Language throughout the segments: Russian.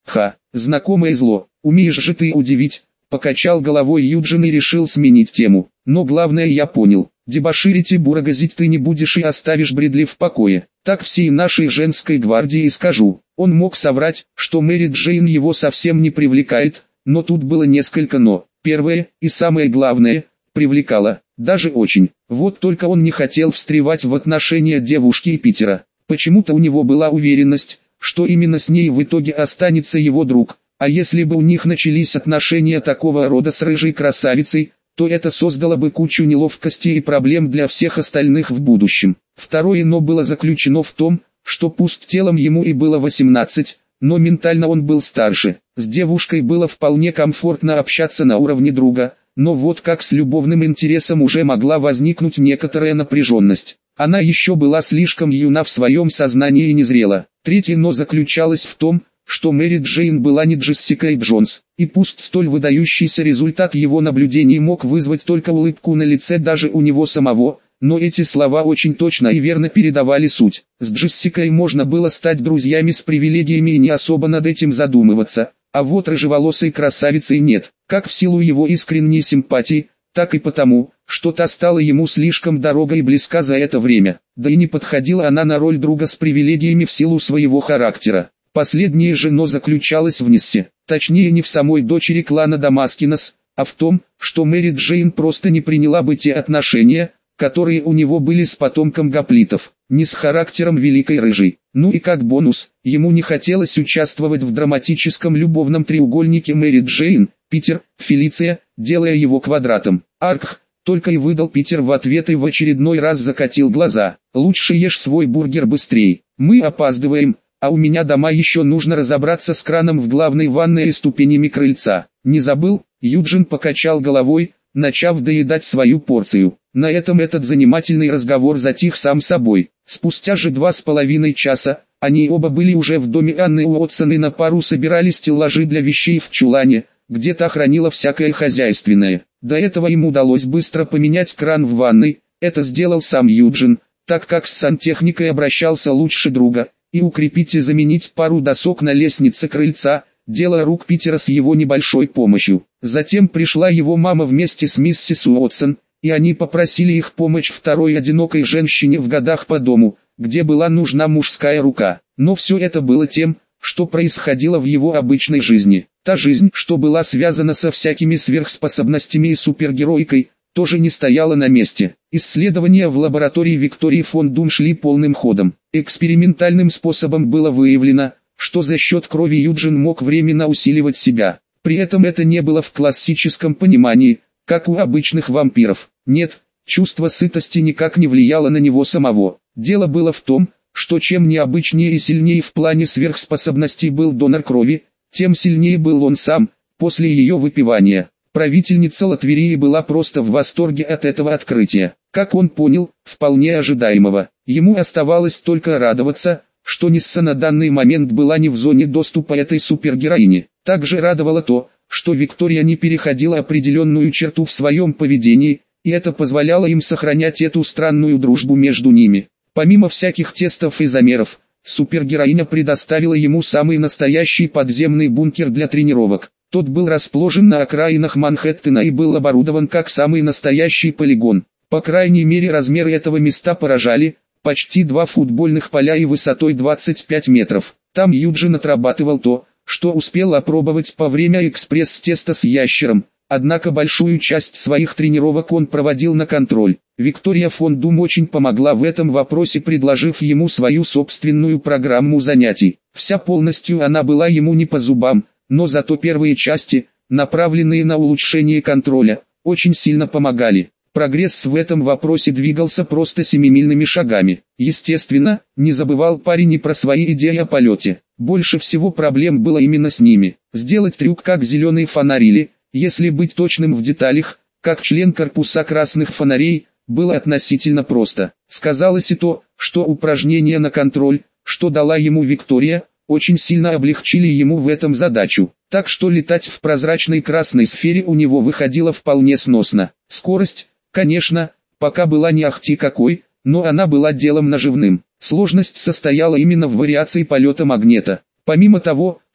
Ха, знакомое зло, умеешь же ты удивить, покачал головой Юджин и решил сменить тему. Но главное я понял, дебоширить и бурагозить ты не будешь и оставишь Брэдли в покое. Так всей нашей женской гвардии и скажу. Он мог соврать, что Мэри Джейн его совсем не привлекает, но тут было несколько «но». Первое, и самое главное, привлекало, даже очень. Вот только он не хотел встревать в отношения девушки и Питера. Почему-то у него была уверенность, что именно с ней в итоге останется его друг. А если бы у них начались отношения такого рода с рыжей красавицей, то это создало бы кучу неловкости и проблем для всех остальных в будущем. Второе «но» было заключено в том, что пусть телом ему и было 18, но ментально он был старше. С девушкой было вполне комфортно общаться на уровне друга, но вот как с любовным интересом уже могла возникнуть некоторая напряженность. Она еще была слишком юна в своем сознании и незрела. Третье «но» заключалось в том, что Мэри Джейн была не Джессикой Джонс, и пусть столь выдающийся результат его наблюдений мог вызвать только улыбку на лице даже у него самого, но эти слова очень точно и верно передавали суть. С Джессикой можно было стать друзьями с привилегиями и не особо над этим задумываться, а вот рыжеволосой красавицей нет, как в силу его искренней симпатии, так и потому, что та стала ему слишком дорога и близка за это время, да и не подходила она на роль друга с привилегиями в силу своего характера. Последнее же «но» заключалось в Ниссе, точнее не в самой дочери клана Дамаскинос, а в том, что Мэри Джейн просто не приняла бы те отношения, которые у него были с потомком гоплитов, не с характером великой рыжей. Ну и как бонус, ему не хотелось участвовать в драматическом любовном треугольнике Мэри Джейн, Питер, Фелиция, делая его квадратом. Аркх, только и выдал Питер в ответ и в очередной раз закатил глаза. Лучше ешь свой бургер быстрей, мы опаздываем. А у меня дома еще нужно разобраться с краном в главной ванной и ступенями крыльца. Не забыл? Юджин покачал головой, начав доедать свою порцию. На этом этот занимательный разговор затих сам собой. Спустя же 2,5 часа, они оба были уже в доме Анны Уотсон и на пару собирали стеллажи для вещей в чулане, где та хранила всякое хозяйственное. До этого им удалось быстро поменять кран в ванной, это сделал сам Юджин, так как с сантехникой обращался лучше друга, и укрепить и заменить пару досок на лестнице крыльца, дело рук Питера с его небольшой помощью. Затем пришла его мама вместе с миссис Уотсон, и они попросили их помочь второй одинокой женщине в годах по дому, где была нужна мужская рука. Но все это было тем, что происходило в его обычной жизни. Та жизнь, что была связана со всякими сверхспособностями и супергероикой, тоже не стояла на месте. Исследования в лаборатории Виктории фон Дум шли полным ходом. Экспериментальным способом было выявлено, что за счет крови Юджин мог временно усиливать себя. При этом это не было в классическом понимании, как у обычных вампиров. Нет, чувство сытости никак не влияло на него самого. Дело было в том, что чем необычнее и сильнее в плане сверхспособностей был донор крови, тем сильнее был он сам, после ее выпивания. Правительница Латверии была просто в восторге от этого открытия. Как он понял, вполне ожидаемого. Ему оставалось только радоваться, что Нисса на данный момент была не в зоне доступа этой супергероини. Также радовало то, что Виктория не переходила определенную черту в своем поведении, и это позволяло им сохранять эту странную дружбу между ними. Помимо всяких тестов и замеров, супергероиня предоставила ему самый настоящий подземный бункер для тренировок. Тот был расположен на окраинах Манхэттена и был оборудован как самый настоящий полигон. По крайней мере размеры этого места поражали, почти 2 футбольных поля и высотой 25 метров. Там Юджин отрабатывал то, что успел опробовать по время экспресс-теста с ящером, однако большую часть своих тренировок он проводил на контроль. Виктория фон Дум очень помогла в этом вопросе, предложив ему свою собственную программу занятий. Вся полностью она была ему не по зубам, но зато первые части, направленные на улучшение контроля, очень сильно помогали. Прогресс в этом вопросе двигался просто семимильными шагами. Естественно, не забывал парень и про свои идеи о полете. Больше всего проблем было именно с ними. Сделать трюк как зеленый фонарь или, если быть точным в деталях, как член корпуса красных фонарей, было относительно просто. Сказалось и то, что упражнения на контроль, что дала ему Виктория, очень сильно облегчили ему в этом задачу. Так что летать в прозрачной красной сфере у него выходило вполне сносно. Скорость, конечно, пока была не ахти какой, но она была делом наживным. Сложность состояла именно в вариации полета магнета. Помимо того,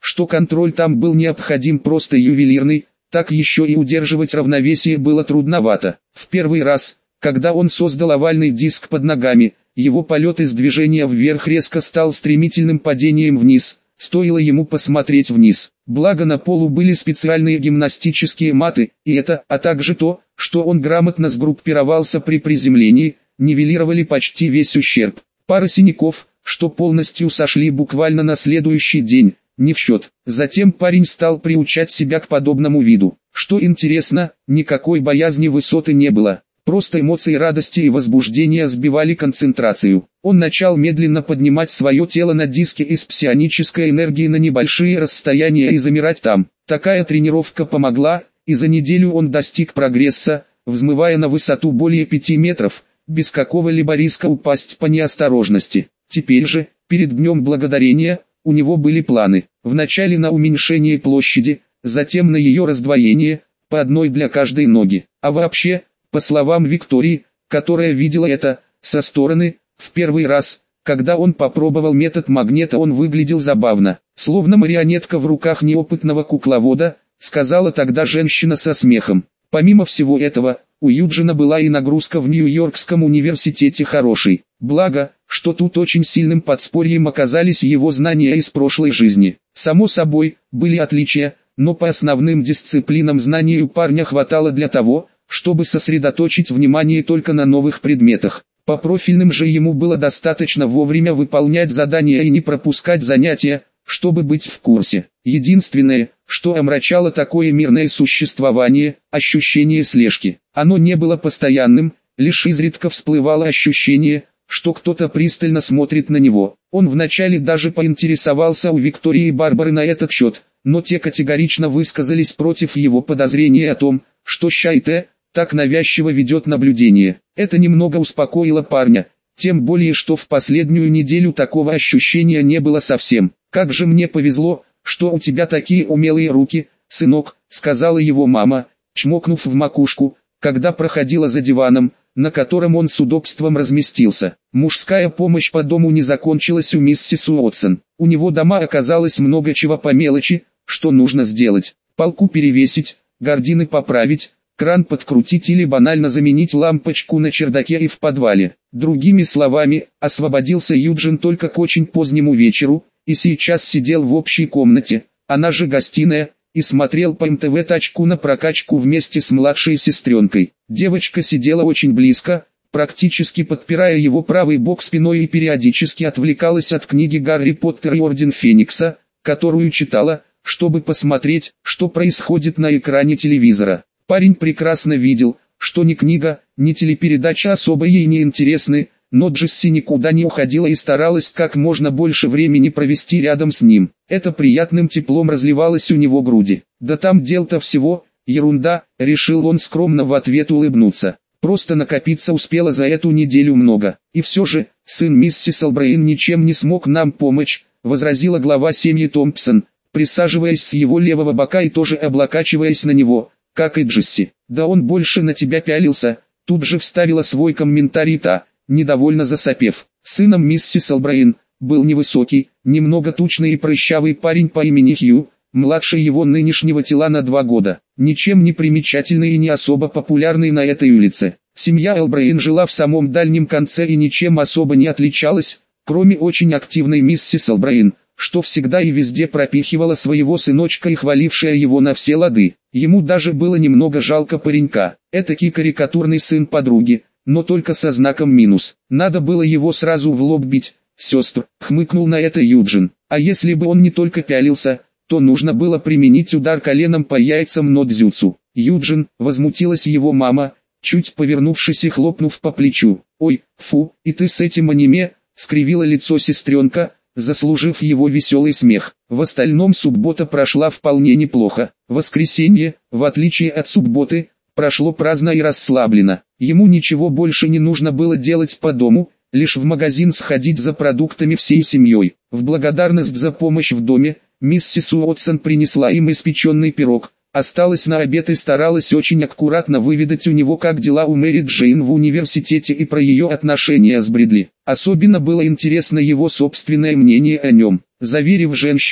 что контроль там был необходим просто ювелирный, так еще и удерживать равновесие было трудновато. В первый раз, когда он создал овальный диск под ногами, его полет из движения вверх резко стал стремительным падением вниз, стоило ему посмотреть вниз. Благо на полу были специальные гимнастические маты, и это, а также то, что он грамотно сгруппировался при приземлении, нивелировали почти весь ущерб. Пара синяков, что полностью сошли буквально на следующий день, не в счет. Затем парень стал приучать себя к подобному виду. Что интересно, никакой боязни высоты не было. Просто эмоции радости и возбуждения сбивали концентрацию. Он начал медленно поднимать свое тело на диске из псионической энергии на небольшие расстояния и замирать там. Такая тренировка помогла, и за неделю он достиг прогресса, взмывая на высоту более 5 метров, без какого-либо риска упасть по неосторожности. Теперь же, перед Днем Благодарения, у него были планы. Вначале на уменьшение площади, затем на ее раздвоение, по одной для каждой ноги. А вообще, по словам Виктории, которая видела это со стороны, в первый раз, когда он попробовал метод магнета, он выглядел забавно, словно марионетка в руках неопытного кукловода, сказала тогда женщина со смехом. Помимо всего этого, у Юджина была и нагрузка в Нью-Йоркском университете хорошей. Благо, что тут очень сильным подспорьем оказались его знания из прошлой жизни. Само собой, были отличия, но по основным дисциплинам знаний у парня хватало для того, чтобы сосредоточить внимание только на новых предметах. По профильным же ему было достаточно вовремя выполнять задания и не пропускать занятия, чтобы быть в курсе. Единственное, что омрачало такое мирное существование, ощущение слежки. Оно не было постоянным, лишь изредка всплывало ощущение, что кто-то пристально смотрит на него. Он вначале даже поинтересовался у Виктории и Барбары на этот счет, но те категорично высказались против его подозрений о том, что Шайте так навязчиво ведет наблюдение. Это немного успокоило парня, тем более что в последнюю неделю такого ощущения не было совсем. «Как же мне повезло, что у тебя такие умелые руки, сынок», — сказала его мама, чмокнув в макушку, когда проходила за диваном, на котором он с удобством разместился. Мужская помощь по дому не закончилась у миссис Уотсон. У него дома оказалось много чего по мелочи, что нужно сделать. Полку перевесить, гардины поправить, кран подкрутить или банально заменить лампочку на чердаке и в подвале. Другими словами, освободился Юджин только к очень позднему вечеру, и сейчас сидел в общей комнате, она же гостиная, и смотрел по МТВ-тачку на прокачку вместе с младшей сестренкой. Девочка сидела очень близко, практически подпирая его правый бок спиной и периодически отвлекалась от книги «Гарри Поттер и Орден Феникса», которую читала, чтобы посмотреть, что происходит на экране телевизора. Парень прекрасно видел, что ни книга, ни телепередача особо ей не интересны, но Джесси никуда не уходила и старалась как можно больше времени провести рядом с ним. Это приятным теплом разливалось у него в груди. «Да там дел-то всего, ерунда», — решил он скромно в ответ улыбнуться. «Просто накопиться успело за эту неделю много. И все же, сын миссис Олбрейн ничем не смог нам помочь», — возразила глава семьи Томпсон, присаживаясь с его левого бока и тоже облокачиваясь на него, как и Джесси. «Да он больше на тебя пялился», — тут же вставила свой комментарий та, недовольно засопев. Сыном миссис Олбрейн был невысокий, немного тучный и прыщавый парень по имени Хью, младше его нынешнего тела на 2 года. Ничем не примечательный и не особо популярный на этой улице. Семья Олбрейн жила в самом дальнем конце и ничем особо не отличалась, кроме очень активной миссис Олбрейн, что всегда и везде пропихивала своего сыночка и хвалившая его на все лады. Ему даже было немного жалко паренька. Этакий карикатурный сын подруги, но только со знаком минус. Надо было его сразу в лоб бить, сестр, хмыкнул на это Юджин. А если бы он не только пялился, то нужно было применить удар коленом по яйцам нодзюцу. Юджин, возмутилась его мама, чуть повернувшись и хлопнув по плечу. «Ой, фу, и ты с этим аниме», — скривила лицо сестренка, заслужив его веселый смех. В остальном суббота прошла вполне неплохо. Воскресенье, в отличие от субботы, прошло праздно и расслабленно. Ему ничего больше не нужно было делать по дому, лишь в магазин сходить за продуктами всей семьей. В благодарность за помощь в доме, миссис Уотсон принесла им испеченный пирог, осталась на обед и старалась очень аккуратно выведать у него, как дела у Мэри Джейн в университете и про ее отношения с Брэдли. Особенно было интересно его собственное мнение о нем. Заверив женщину,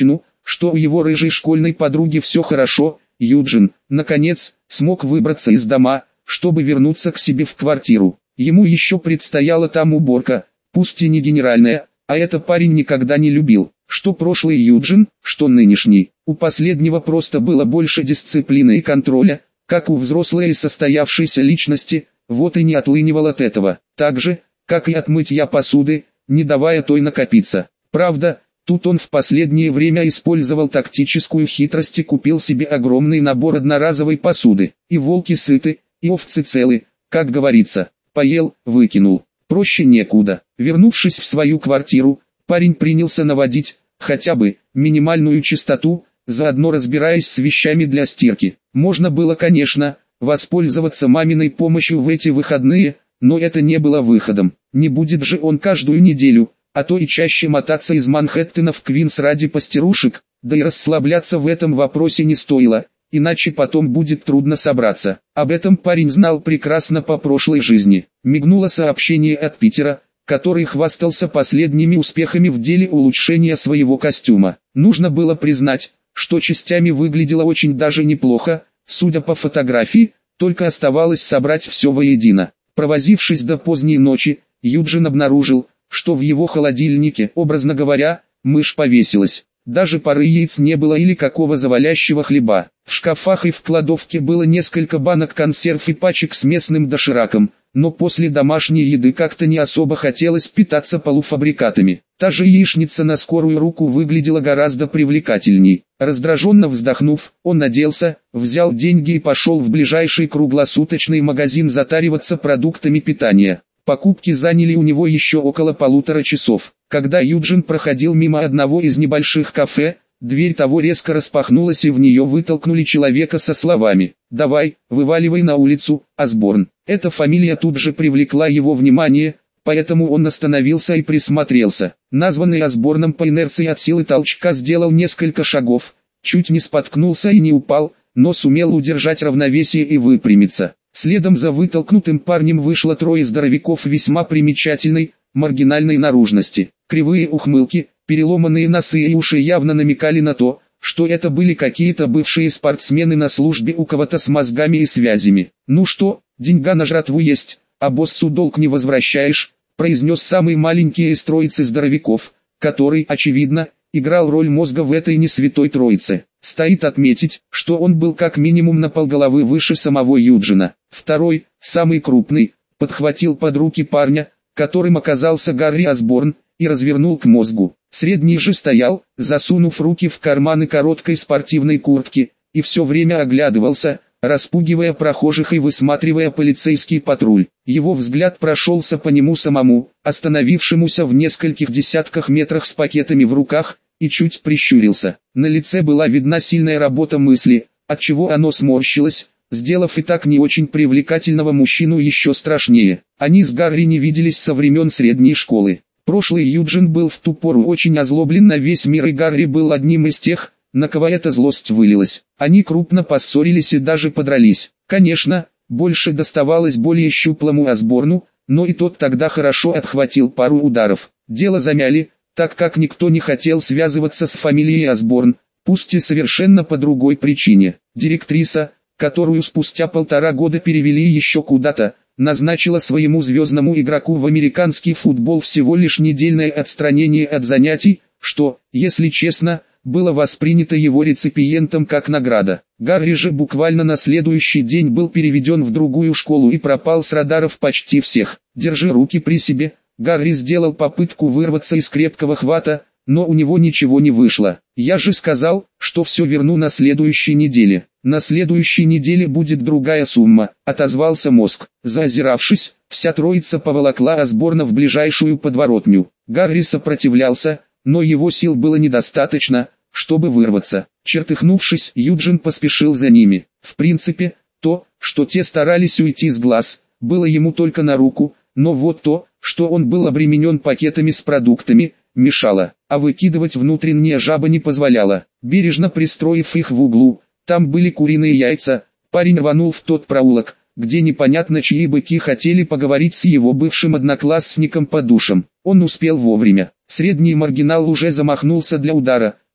что у его рыжей школьной подруги все хорошо. Юджин, наконец, смог выбраться из дома, чтобы вернуться к себе в квартиру. Ему еще предстояла там уборка, пусть и не генеральная, а это парень никогда не любил. Что прошлый Юджин, что нынешний. У последнего просто было больше дисциплины и контроля, как у взрослой и состоявшейся личности, вот и не отлынивал от этого. Так же, как и от мытья посуды, не давая той накопиться. Правда, тут он в последнее время использовал тактическую хитрость и купил себе огромный набор одноразовой посуды. И волки сыты, и овцы целы, как говорится. Поел, выкинул. Проще некуда. Вернувшись в свою квартиру, парень принялся наводить, хотя бы, минимальную чистоту, заодно разбираясь с вещами для стирки. Можно было, конечно, воспользоваться маминой помощью в эти выходные, но это не было выходом. Не будет же он каждую неделю, а то и чаще мотаться из Манхэттена в Квинс ради постирушек, да и расслабляться в этом вопросе не стоило, иначе потом будет трудно собраться. Об этом парень знал прекрасно по прошлой жизни. Мигнуло сообщение от Питера, который хвастался последними успехами в деле улучшения своего костюма. Нужно было признать, что частями выглядело очень даже неплохо, судя по фотографии, только оставалось собрать все воедино. Провозившись до поздней ночи, Юджин обнаружил, что в его холодильнике, образно говоря, мышь повесилась. Даже пары яиц не было или какого завалящего хлеба. В шкафах и в кладовке было несколько банок консерв и пачек с местным дошираком, но после домашней еды как-то не особо хотелось питаться полуфабрикатами. Та же яичница на скорую руку выглядела гораздо привлекательней. Раздраженно вздохнув, он оделся, взял деньги и пошел в ближайший круглосуточный магазин затариваться продуктами питания. Покупки заняли у него еще около 1,5 часов. Когда Юджин проходил мимо одного из небольших кафе, дверь того резко распахнулась и в нее вытолкнули человека со словами: «Давай, вываливай на улицу, Осборн». Эта фамилия тут же привлекла его внимание, поэтому он остановился и присмотрелся. Названный Осборном по инерции от силы толчка сделал несколько шагов, чуть не споткнулся и не упал, но сумел удержать равновесие и выпрямиться. Следом за вытолкнутым парнем вышло 3 здоровяков весьма примечательной, маргинальной наружности. Кривые ухмылки, переломанные носы и уши явно намекали на то, что это были какие-то бывшие спортсмены на службе у кого-то с мозгами и связями. «Ну что, деньга на жратву есть, а боссу долг не возвращаешь», произнес самый маленький из троицы здоровяков, который, очевидно, играл роль мозга в этой несвятой троице. Стоит отметить, что он был как минимум на полголовы выше самого Юджина. Второй, самый крупный, подхватил под руки парня, которым оказался Гарри Осборн, и развернул к мозгу. Средний же стоял, засунув руки в карманы короткой спортивной куртки, и все время оглядывался, распугивая прохожих и высматривая полицейский патруль. Его взгляд прошелся по нему самому, остановившемуся в нескольких десятках метрах с пакетами в руках, и чуть прищурился. На лице была видна сильная работа мысли, отчего оно сморщилось, сделав и так не очень привлекательного мужчину еще страшнее. Они с Гарри не виделись со времен средней школы. Прошлый Юджин был в ту пору очень озлоблен на весь мир, и Гарри был одним из тех, на кого эта злость вылилась. Они крупно поссорились и даже подрались. Конечно, больше доставалось более щуплому Осборну, но и тот тогда хорошо отхватил пару ударов. Дело замяли, так как никто не хотел связываться с фамилией Осборн, пусть и совершенно по другой причине. Директриса, которую спустя 1,5 года перевели еще куда-то, назначила своему звездному игроку в американский футбол всего лишь недельное отстранение от занятий, что, если честно, было воспринято его реципиентом как награда. Гарри же буквально на следующий день был переведен в другую школу и пропал с радаров почти всех. Держи руки при себе. Гарри сделал попытку вырваться из крепкого хвата, но у него ничего не вышло. «Я же сказал, что все верну на следующей неделе». «На следующей неделе будет другая сумма», — отозвался мозг. Заозиравшись, вся троица поволокла Осборна в ближайшую подворотню. Гарри сопротивлялся, но его сил было недостаточно, чтобы вырваться. Чертыхнувшись, Юджин поспешил за ними. В принципе, то, что те старались уйти с глаз, было ему только на руку, но вот то, что он был обременен пакетами с продуктами, мешало, а выкидывать внутренние жаба не позволяла. Бережно пристроив их в углу, там были куриные яйца, парень рванул в тот проулок, где непонятно чьи быки хотели поговорить с его бывшим одноклассником по душам. Он успел вовремя. Средний маргинал уже замахнулся для удара,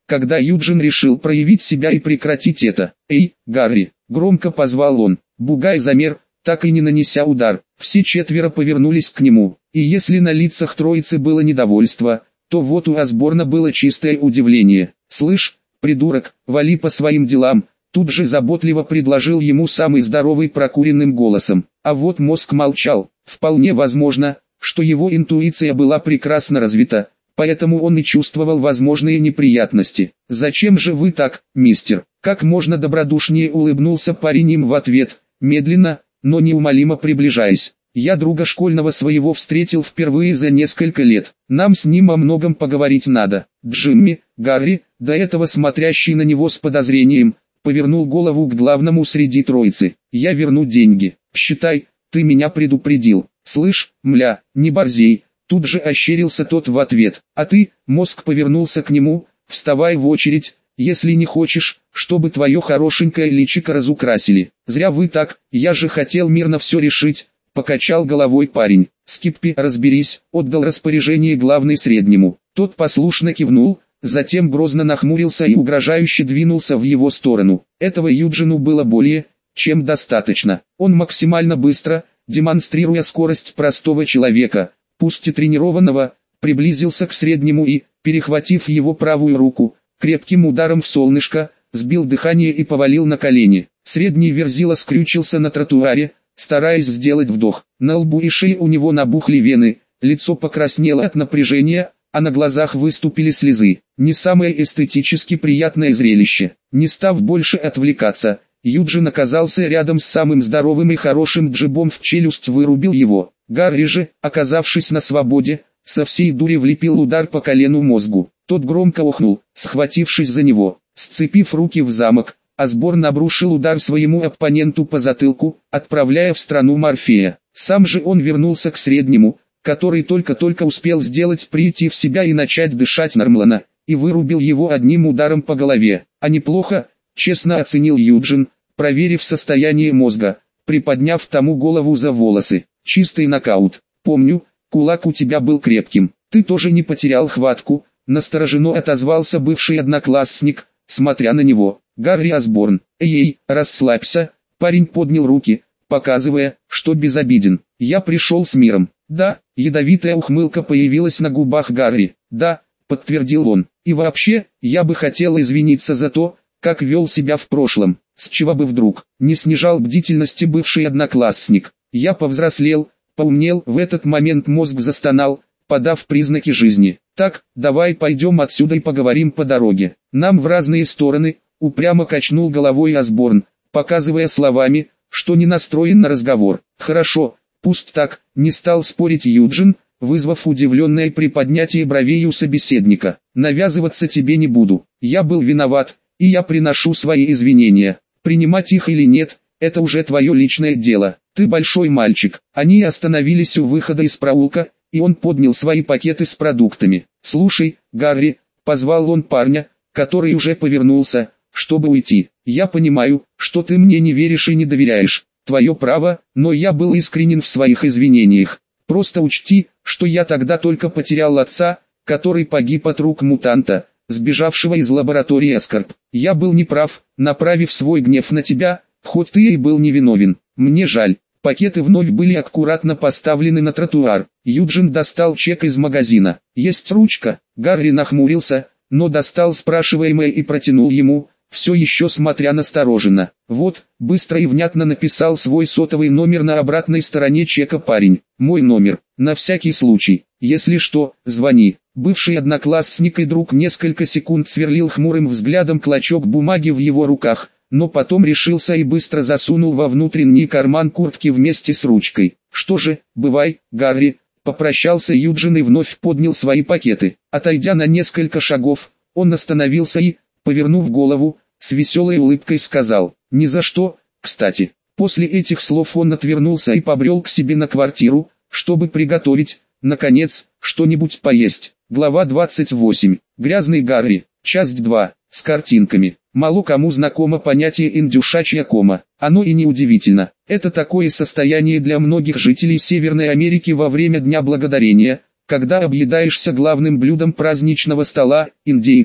когда Юджин решил проявить себя и прекратить это. «Эй, Гарри!» – громко позвал он. Бугай замер, так и не нанеся удар. Все четверо повернулись к нему, и если на лицах троицы было недовольство, то вот у Осборна было чистое удивление. «Слышь, придурок, вали по своим делам», тут же заботливо предложил ему самый здоровый прокуренным голосом. А вот мозг молчал. Вполне возможно, что его интуиция была прекрасно развита, поэтому он и чувствовал возможные неприятности. «Зачем же вы так, мистер?» Как можно добродушнее улыбнулся парень им в ответ, медленно, но неумолимо приближаясь. «Я друга школьного своего встретил впервые за несколько лет. Нам с ним о многом поговорить надо». Джимми, Гарри, до этого смотрящий на него с подозрением, повернул голову к главному среди троицы. «Я верну деньги. Считай, ты меня предупредил. Слышь, мля, не борзей». Тут же ощерился тот в ответ. «А ты», мозг повернулся к нему, «вставай в очередь, если не хочешь, чтобы твое хорошенькое личико разукрасили. Зря вы так, я же хотел мирно все решить», покачал головой парень. «Скиппи, разберись», отдал распоряжение главный среднему. Тот послушно кивнул, затем грозно нахмурился и угрожающе двинулся в его сторону. Этого Юджину было более чем достаточно. Он максимально быстро, демонстрируя скорость простого человека, пусть и тренированного, приблизился к среднему и, перехватив его правую руку, крепким ударом в солнышко, сбил дыхание и повалил на колени. Средний верзила скрючился на тротуаре, стараясь сделать вдох. На лбу и шее у него набухли вены, лицо покраснело от напряжения, а на глазах выступили слезы. Не самое эстетически приятное зрелище. Не став больше отвлекаться, Юджин оказался рядом с самым здоровым и хорошим джебом в челюсть, вырубил его. Гарри же, оказавшись на свободе, со всей дури влепил удар по колену мозгу. Тот громко охнул, схватившись за него. Сцепив руки в замок, Осборн обрушил удар своему оппоненту по затылку, отправляя в страну Морфея. Сам же он вернулся к среднему, который только-только успел прийти в себя и начать дышать нормально, и вырубил его одним ударом по голове. «А неплохо», честно оценил Юджин, проверив состояние мозга, приподняв тому голову за волосы. «Чистый нокаут. Помню, кулак у тебя был крепким. Ты тоже не потерял хватку», настороженно отозвался бывший одноклассник, смотря на него. «Гарри Осборн, эй, расслабься», парень поднял руки, показывая, что безобиден. «Я пришел с миром». «Да», ядовитая ухмылка появилась на губах Гарри. «Да», подтвердил он. «И вообще, я бы хотел извиниться за то, как вел себя в прошлом». «С чего бы вдруг?» Не снижал бдительности бывший одноклассник. «Я повзрослел, поумнел». В этот момент мозг застонал, подав признаки жизни. «Так, давай пойдем отсюда и поговорим по дороге. Нам в разные стороны», упрямо качнул головой Осборн, показывая словами, что не настроен на разговор. «Хорошо, пусть так», не стал спорить Юджин, вызвав удивленное приподнятие бровей у собеседника. «Навязываться тебе не буду. Я был виноват, и я приношу свои извинения. Принимать их или нет, это уже твое личное дело. Ты большой мальчик». Они остановились у выхода из проулка, и он поднял свои пакеты с продуктами. «Слушай, Гарри», позвал он парня, который уже повернулся, чтобы уйти. «Я понимаю, что ты мне не веришь и не доверяешь. Твое право, но я был искренен в своих извинениях. Просто учти, что я тогда только потерял отца, который погиб от рук мутанта, сбежавшего из лаборатории Эскорб. Я был неправ, направив свой гнев на тебя, хоть ты и был невиновен. Мне жаль». Пакеты вновь были аккуратно поставлены на тротуар. Юджин достал чек из магазина. «Есть ручка?» Гарри нахмурился, но достал спрашиваемое и протянул ему, все еще смотря настороженно. «Вот», быстро и внятно написал свой сотовый номер на обратной стороне чека парень. «Мой номер, на всякий случай. Если что, звони». Бывший одноклассник и друг несколько секунд сверлил хмурым взглядом клочок бумаги в его руках, но потом решился и быстро засунул во внутренний карман куртки вместе с ручкой. «Что же, бывай, Гарри», попрощался Юджин и вновь поднял свои пакеты. Отойдя на несколько шагов, он остановился и, повернув голову, с веселой улыбкой сказал: «Ни за что, кстати». После этих слов он отвернулся и побрел к себе на квартиру, чтобы приготовить, наконец, что-нибудь поесть. Глава 28. Грязный Гарри. Часть 2. С картинками. Мало кому знакомо понятие индюшачья кома. Оно и не удивительно. Это такое состояние для многих жителей Северной Америки во время Дня Благодарения, когда объедаешься главным блюдом праздничного стола – индейкой.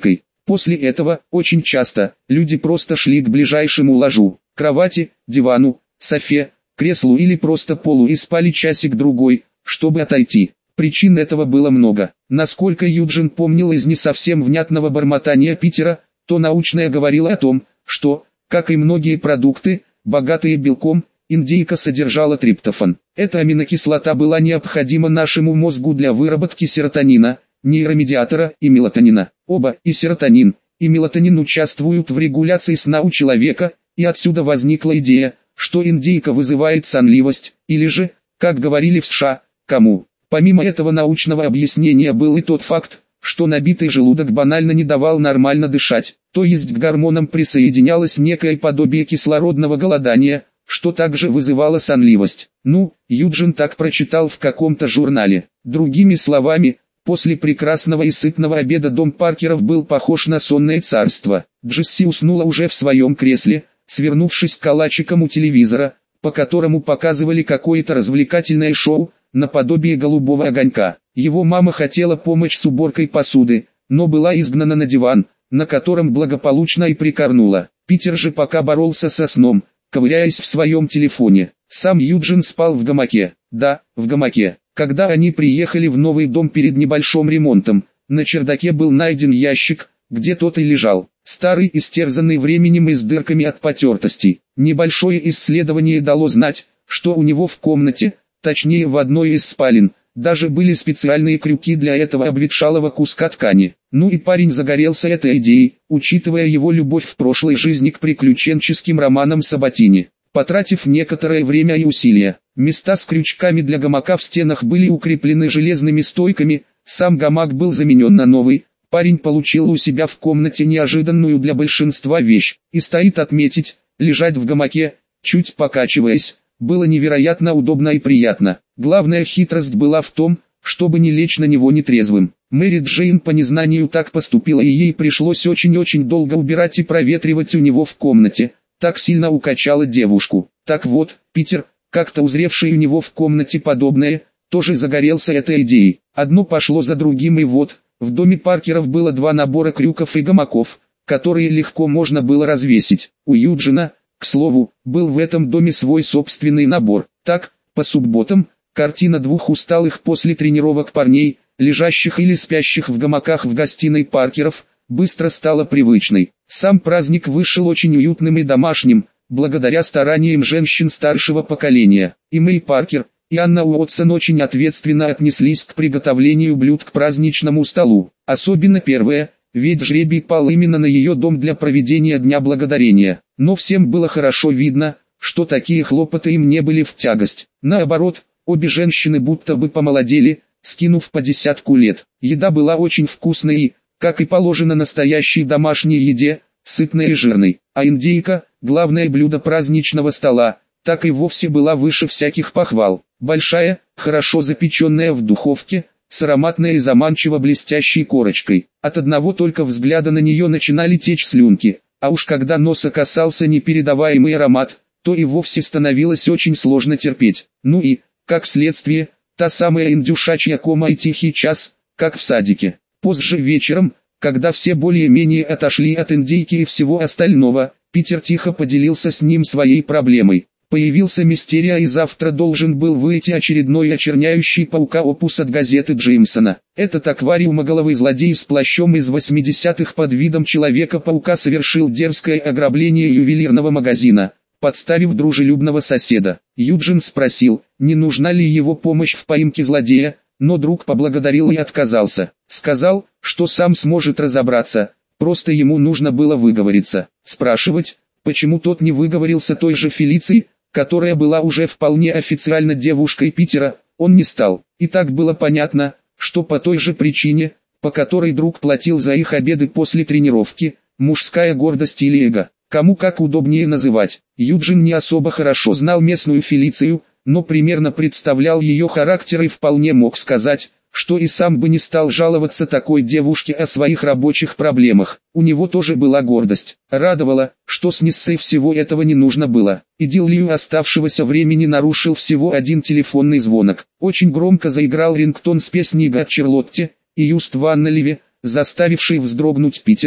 После этого, очень часто, люди просто шли к ближайшему ложу, кровати, дивану, софе, креслу или просто полу и спали часик-другой, чтобы отойти. Причин этого было много. Насколько Юджин помнил из не совсем внятного бормотания Питера, то научное говорило о том, что, как и многие продукты, богатые белком, индейка содержала триптофан. Эта аминокислота была необходима нашему мозгу для выработки серотонина, нейромедиатора и мелатонина. Оба, и серотонин, и мелатонин участвуют в регуляции сна у человека, и отсюда возникла идея, что индейка вызывает сонливость, или же, как говорили в США, кому. Помимо этого научного объяснения был и тот факт, что набитый желудок банально не давал нормально дышать, то есть к гормонам присоединялось некое подобие кислородного голодания, что также вызывало сонливость. Юджин так прочитал в каком-то журнале. Другими словами, после прекрасного и сытного обеда дом Паркеров был похож на сонное царство. Джесси уснула уже в своем кресле, свернувшись калачиком у телевизора, по которому показывали какое-то развлекательное шоу, наподобие «Голубого огонька». Его мама хотела помочь с уборкой посуды, но была изгнана на диван, на котором благополучно и прикорнула. Питер же пока боролся со сном, ковыряясь в своем телефоне. Сам Юджин спал в гамаке. Да, в гамаке. Когда они приехали в новый дом перед небольшим ремонтом, на чердаке был найден ящик, где тот и лежал. Старый, истерзанный временем и с дырками от потертостей. Небольшое исследование дало знать, что у него в комнате, точнее в одной из спален, даже были специальные крюки для этого обветшалого куска ткани. И парень загорелся этой идеей, учитывая его любовь в прошлой жизни к приключенческим романам Сабатини. Потратив некоторое время и усилия, места с крючками для гамака в стенах были укреплены железными стойками, сам гамак был заменен на новый. Парень получил у себя в комнате неожиданную для большинства вещь, и стоит отметить, лежать в гамаке, чуть покачиваясь, было невероятно удобно и приятно. Главная хитрость была в том, чтобы не лечь на него нетрезвым. Мэри Джейн по незнанию так поступила, и ей пришлось очень-очень долго убирать и проветривать у него в комнате, так сильно укачала девушку. Так вот, Питер, как-то узревший у него в комнате подобное, тоже загорелся этой идеей. Одно пошло за другим, и вот, в доме Паркеров было 2 набора крюков и гамаков, которые легко можно было развесить. У Юджина, к слову, был в этом доме свой собственный набор. Так, по субботам, картина 2 усталых после тренировок парней, лежащих или спящих в гамаках в гостиной Паркеров, быстро стала привычной. Сам праздник вышел очень уютным и домашним, благодаря стараниям женщин старшего поколения. И Мэй Паркер, и Анна Уотсон очень ответственно отнеслись к приготовлению блюд к праздничному столу. Особенно первая, ведь жребий пал именно на ее дом для проведения Дня Благодарения. Но всем было хорошо видно, что такие хлопоты им не были в тягость. Наоборот, обе женщины будто бы помолодели, скинув по 10 лет. Еда была очень вкусной и, как и положено настоящей домашней еде, сытной и жирной. А индейка, главное блюдо праздничного стола, так и вовсе была выше всяких похвал. Большая, хорошо запеченная в духовке, с ароматной и заманчиво блестящей корочкой. От одного только взгляда на нее начинали течь слюнки, а уж когда носа касался непередаваемый аромат, то и вовсе становилось очень сложно терпеть. И, как следствие, та самая индюшачья кома и тихий час, как в садике. Позже вечером, когда все более-менее отошли от индейки и всего остального, Питер тихо поделился с ним своей проблемой. Появился Мистерио, и завтра должен был выйти очередной очерняющий паука опус от газеты Джеймсона. Этот аквариумоголовый злодей с плащом из 80-х под видом Человека-паука совершил дерзкое ограбление ювелирного магазина, подставив дружелюбного соседа. Юджин спросил, не нужна ли его помощь в поимке злодея, но друг поблагодарил и отказался. Сказал, что сам сможет разобраться, просто ему нужно было выговориться. Спрашивать, почему тот не выговорился той же Фелиции, которая была уже вполне официально девушкой Питера, он не стал. И так было понятно, что по той же причине, по которой друг платил за их обеды после тренировки, мужская гордость или эго, кому как удобнее называть. Юджин не особо хорошо знал местную Фелицию, но примерно представлял ее характер и вполне мог сказать, что и сам бы не стал жаловаться такой девушке о своих рабочих проблемах. У него тоже была гордость. Радовало, что с Ниссой всего этого не нужно было. Идиллию оставшегося времени нарушил всего один телефонный звонок. Очень громко заиграл рингтон с песней «Гад Чарлотте» и «Юст Ванна Ливи», заставивший вздрогнуть Питера,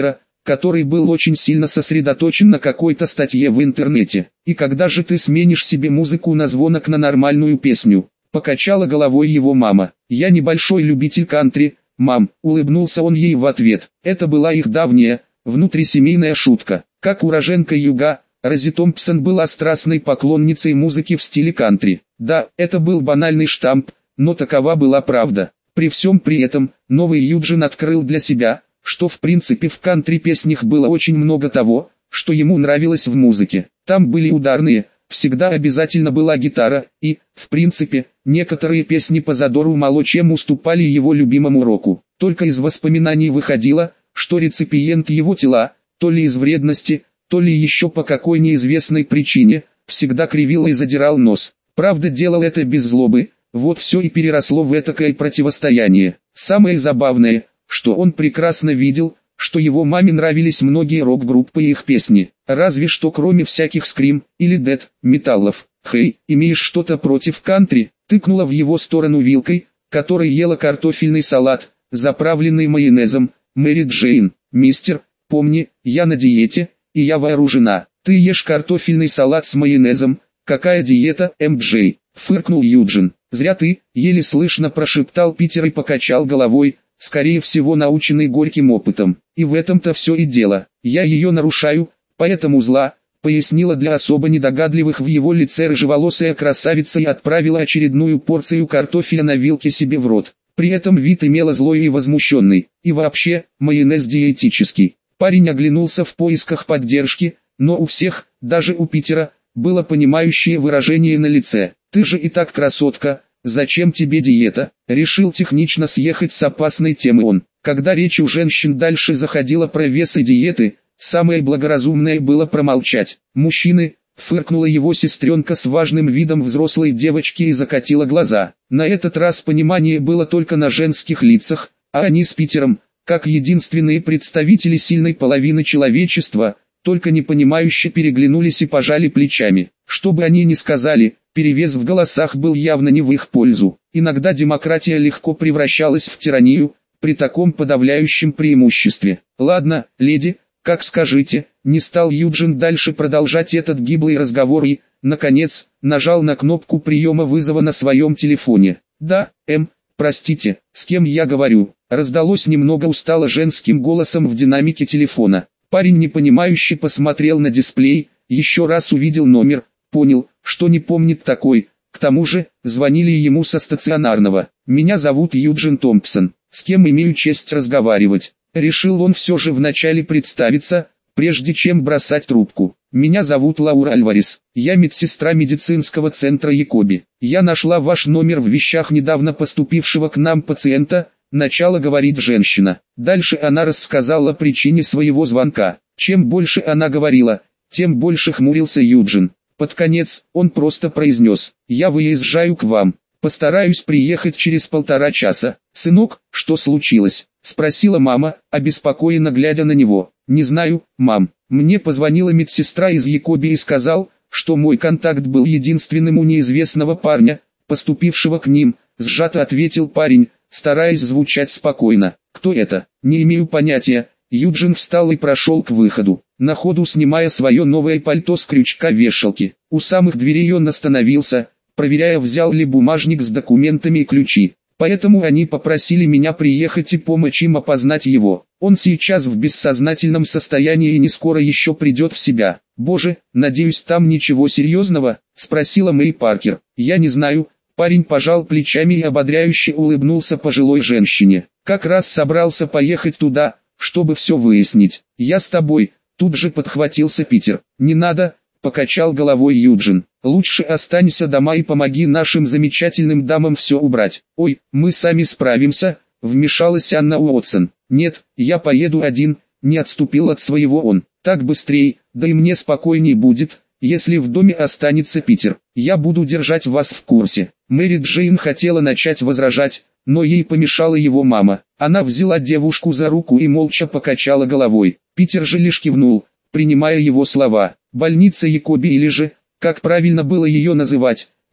который был очень сильно сосредоточен на какой-то статье в интернете. И когда же ты сменишь себе музыку на звонок на нормальную песню? Покачала головой его мама. Я небольшой любитель кантри, мам, улыбнулся он ей в ответ. Это была их давняя, внутрисемейная шутка. Как уроженка Юга, Рози Томпсон была страстной поклонницей музыки в стиле кантри. Да, это был банальный штамп, но такова была правда. При всем при этом, новый Юджин открыл для себя, что в принципе в кантри-песнях было очень много того, что ему нравилось в музыке. Там были ударные, всегда обязательно была гитара, и, в принципе, некоторые песни по задору мало чем уступали его любимому року. Только из воспоминаний выходило, что реципиент его тела, то ли из вредности, то ли еще по какой неизвестной причине, всегда кривил и задирал нос. Правда, делал это без злобы, вот все и переросло в этакое противостояние. Самое забавное, что он прекрасно видел, что его маме нравились многие рок-группы и их песни, разве что кроме всяких скрим или дэт металлов. «Хей, имеешь что-то против кантри?» Тыкнула в его сторону вилкой, которой ела картофельный салат, заправленный майонезом, Мэри Джейн. «Мистер, помни, я на диете, и я вооружена. Ты ешь картофельный салат с майонезом, какая диета, МДЖ?» Фыркнул Юджин. «Зря ты», еле слышно прошептал Питер и покачал головой, скорее всего наученный горьким опытом. «И в этом-то все и дело. Я ее нарушаю, поэтому зла», пояснила для особо недогадливых в его лице рыжеволосая красавица и отправила очередную порцию картофеля на вилке себе в рот. При этом вид имела злой и возмущенный. И вообще, майонез диетический. Парень оглянулся в поисках поддержки, но у всех, даже у Питера, было понимающее выражение на лице. «Ты же и так красотка, зачем тебе диета?» Решил технично съехать с опасной темы он. Когда речь у женщин дальше заходила про вес и диеты, самое благоразумное было промолчать. «Мужчины», фыркнула его сестренка с важным видом взрослой девочки и закатила глаза. На этот раз понимание было только на женских лицах, а они с Питером, как единственные представители сильной половины человечества, только непонимающе переглянулись и пожали плечами. Что бы они ни сказали, перевес в голосах был явно не в их пользу. Иногда демократия легко превращалась в тиранию, при таком подавляющем преимуществе. «Ладно, леди, как скажите», не стал Юджин дальше продолжать этот гиблый разговор и, наконец, нажал на кнопку приема вызова на своем телефоне. «Да, простите, с кем я говорю?» Раздалось немного устало женским голосом в динамике телефона. Парень непонимающе посмотрел на дисплей, еще раз увидел номер, понял, что не помнит такой. К тому же, звонили ему со стационарного. «Меня зовут Юджин Томпсон, с кем имею честь разговаривать?» Решил он все же вначале представиться, прежде чем бросать трубку. «Меня зовут Лаура Альварес, я медсестра медицинского центра Якоби. Я нашла ваш номер в вещах недавно поступившего к нам пациента», начала говорить женщина. Дальше она рассказала о причине своего звонка. Чем больше она говорила, тем больше хмурился Юджин. Под конец, он просто произнес: «Я выезжаю к вам. Постараюсь приехать через 1,5 часа». «Сынок, что случилось?» — спросила мама, обеспокоенно глядя на него. «Не знаю, мам. Мне позвонила медсестра из Якоби и сказал, что мой контакт был единственным у неизвестного парня, поступившего к ним», — сжато ответил парень, стараясь звучать спокойно. «Кто это?» «Не имею понятия». Юджин встал и прошел к выходу, на ходу снимая свое новое пальто с крючка вешалки. У самых дверей он остановился, проверяя, взял ли бумажник с документами и ключи. «Поэтому они попросили меня приехать и помочь им опознать его. Он сейчас в бессознательном состоянии и не скоро еще придет в себя». «Боже, надеюсь, там ничего серьезного?» — спросила Мэй Паркер. «Я не знаю». Парень пожал плечами и ободряюще улыбнулся пожилой женщине. «Как раз собрался поехать туда, чтобы все выяснить. Я с тобой», — тут же подхватился Питер. «Не надо», — покачал головой Юджин. «Лучше останься дома и помоги нашим замечательным дамам все убрать». «Ой, мы сами справимся», — вмешалась Анна Уотсон. «Нет, я поеду один», — не отступил от своего он. «Так быстрей, да и мне спокойней будет, если в доме останется Питер. Я буду держать вас в курсе». Мэри Джейн хотела начать возражать, но ей помешала его мама. Она взяла девушку за руку и молча покачала головой. Питер же лишь кивнул, принимая его слова. Больница Якоби, или же, как правильно было ее называть,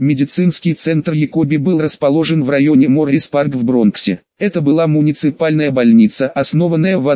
Медицинский центр Якоби был расположен в районе Моррис-Парк в Бронксе. Это была муниципальная больница, основанная в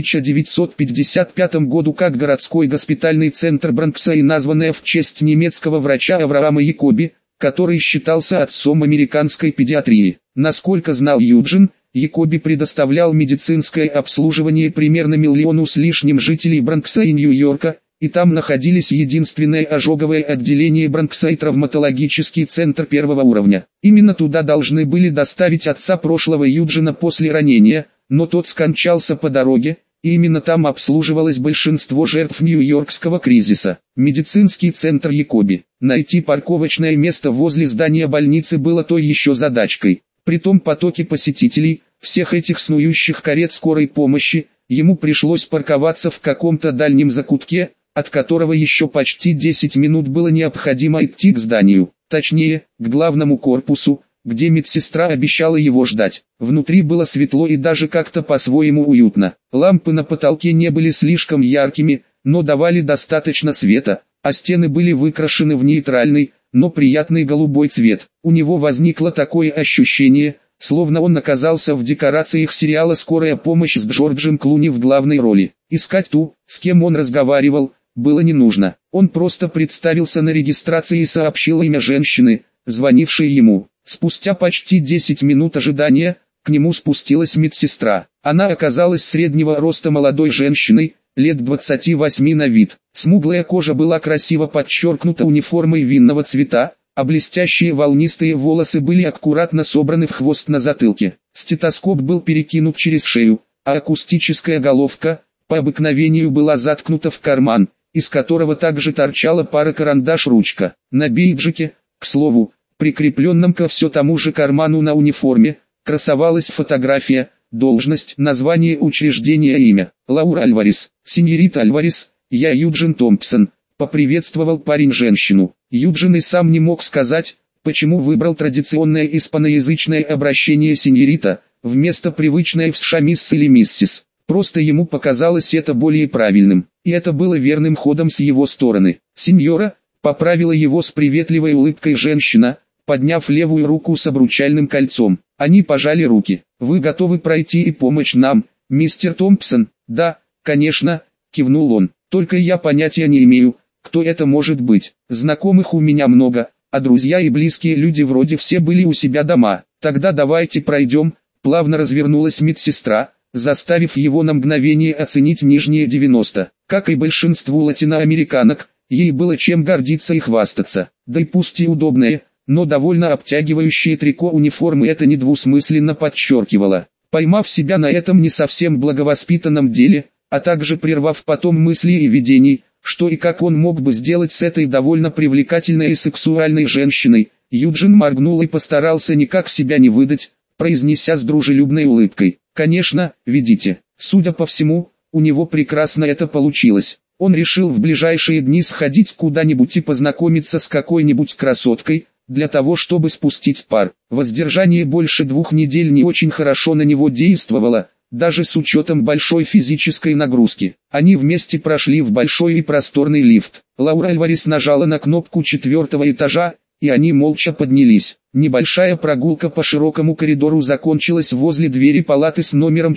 1955 году как городской госпитальный центр Бронкса и названная в честь немецкого врача Авраама Якоби, который считался отцом американской педиатрии. Насколько знал Юджин, Якоби предоставлял медицинское обслуживание примерно 1 миллиону с лишним жителей Бронкса и Нью-Йорка, и там находились единственное ожоговое отделение Бронкса и травматологический центр первого уровня. Именно туда должны были доставить отца прошлого Юджина после ранения, но тот скончался по дороге, и именно там обслуживалось большинство жертв Нью-Йоркского кризиса. Медицинский центр Якоби. Найти парковочное место возле здания больницы было той еще задачкой. При том потоке посетителей, всех этих снующих карет скорой помощи, ему пришлось парковаться в каком-то дальнем закутке, от которого еще почти 10 минут было необходимо идти к зданию, точнее, к главному корпусу, где медсестра обещала его ждать. Внутри было светло и даже как-то по-своему уютно. Лампы на потолке не были слишком яркими, но давали достаточно света, а стены были выкрашены в нейтральный, но приятный голубой цвет. У него возникло такое ощущение, словно он оказался в декорациях сериала «Скорая помощь» с Джорджем Клуни в главной роли. Искать ту, с кем он разговаривал, было не нужно. Он просто представился на регистрации и сообщил имя женщины, звонившей ему. Спустя почти 10 минут ожидания, к нему спустилась медсестра. Она оказалась среднего роста молодой женщиной, лет 28 на вид. Смуглая кожа была красиво подчеркнута униформой винного цвета, а блестящие волнистые волосы были аккуратно собраны в хвост на затылке. Стетоскоп был перекинут через шею, а акустическая головка, по обыкновению, была заткнута в карман, из которого также торчала пара карандаш-ручка. На бейджике, к слову, прикрепленном ко все тому же карману на униформе, красовалась фотография, должность, название учреждения, имя. Лаура Альварес. Сеньорита Альварес, я Юджин Томпсон, поприветствовал парень женщину. Юджин и сам не мог сказать, почему выбрал традиционное испаноязычное обращение сеньорита, вместо привычной в США мисс или миссис. Просто ему показалось это более правильным, и это было верным ходом с его стороны. «Сеньора», — поправила его с приветливой улыбкой женщина, подняв левую руку с обручальным кольцом. Они пожали руки. «Вы готовы пройти и помочь нам, мистер Томпсон?» «Да, конечно», — кивнул он. «Только я понятия не имею, кто это может быть. Знакомых у меня много, а друзья и близкие люди вроде все были у себя дома. Тогда давайте пройдем», — плавно развернулась медсестра, заставив его на мгновение оценить нижние 90. Как и большинству латиноамериканок, ей было чем гордиться и хвастаться. Да и пусть и удобное, но довольно обтягивающее трико униформы это недвусмысленно подчеркивало. Поймав себя на этом не совсем благовоспитанном деле, а также прервав потом мысли и видений, что и как он мог бы сделать с этой довольно привлекательной и сексуальной женщиной, Юджин моргнул и постарался никак себя не выдать, произнеся с дружелюбной улыбкой: «Конечно, ведите». Судя по всему, у него прекрасно это получилось. Он решил в ближайшие дни сходить куда-нибудь и познакомиться с какой-нибудь красоткой, для того чтобы спустить пар. Воздержание больше 2 недель не очень хорошо на него действовало, даже с учетом большой физической нагрузки. Они вместе прошли в большой и просторный лифт. Лаура Альварес нажала на кнопку 4-го этажа, и они молча поднялись. Небольшая прогулка по широкому коридору закончилась возле двери палаты с номером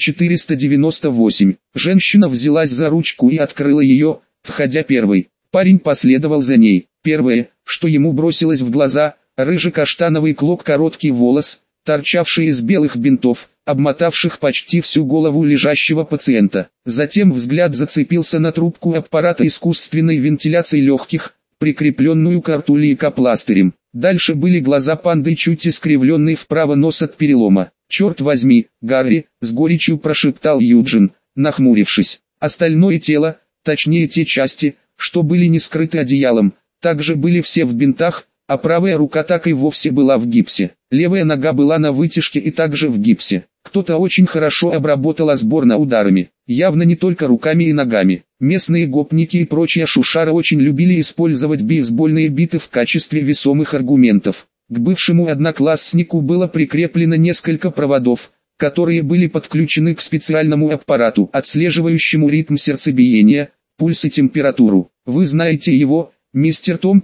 498. Женщина взялась за ручку и открыла ее, входя первой. Парень последовал за ней. Первое, что ему бросилось в глаза, рыжий-каштановый клок короткий волос, торчавший из белых бинтов, обмотавших почти всю голову лежащего пациента. Затем взгляд зацепился на трубку аппарата искусственной вентиляции легких, прикрепленную к рту лейкопластырем. Дальше были глаза панды, чуть искривленный вправо нос от перелома. «Черт возьми, Гарри», — с горечью прошептал Юджин, нахмурившись. Остальное тело, точнее те части, что были не скрыты одеялом, также были все в бинтах, а правая рука так и вовсе была в гипсе. Левая нога была на вытяжке и также в гипсе. Кто-то очень хорошо обработал Осборна ударами, явно не только руками и ногами. Местные гопники и прочая шушара очень любили использовать бейсбольные биты в качестве весомых аргументов. К бывшему однокласснику было прикреплено несколько проводов, которые были подключены к специальному аппарату, отслеживающему ритм сердцебиения, пульс и температуру. «Вы знаете его, мистер Томпсон?»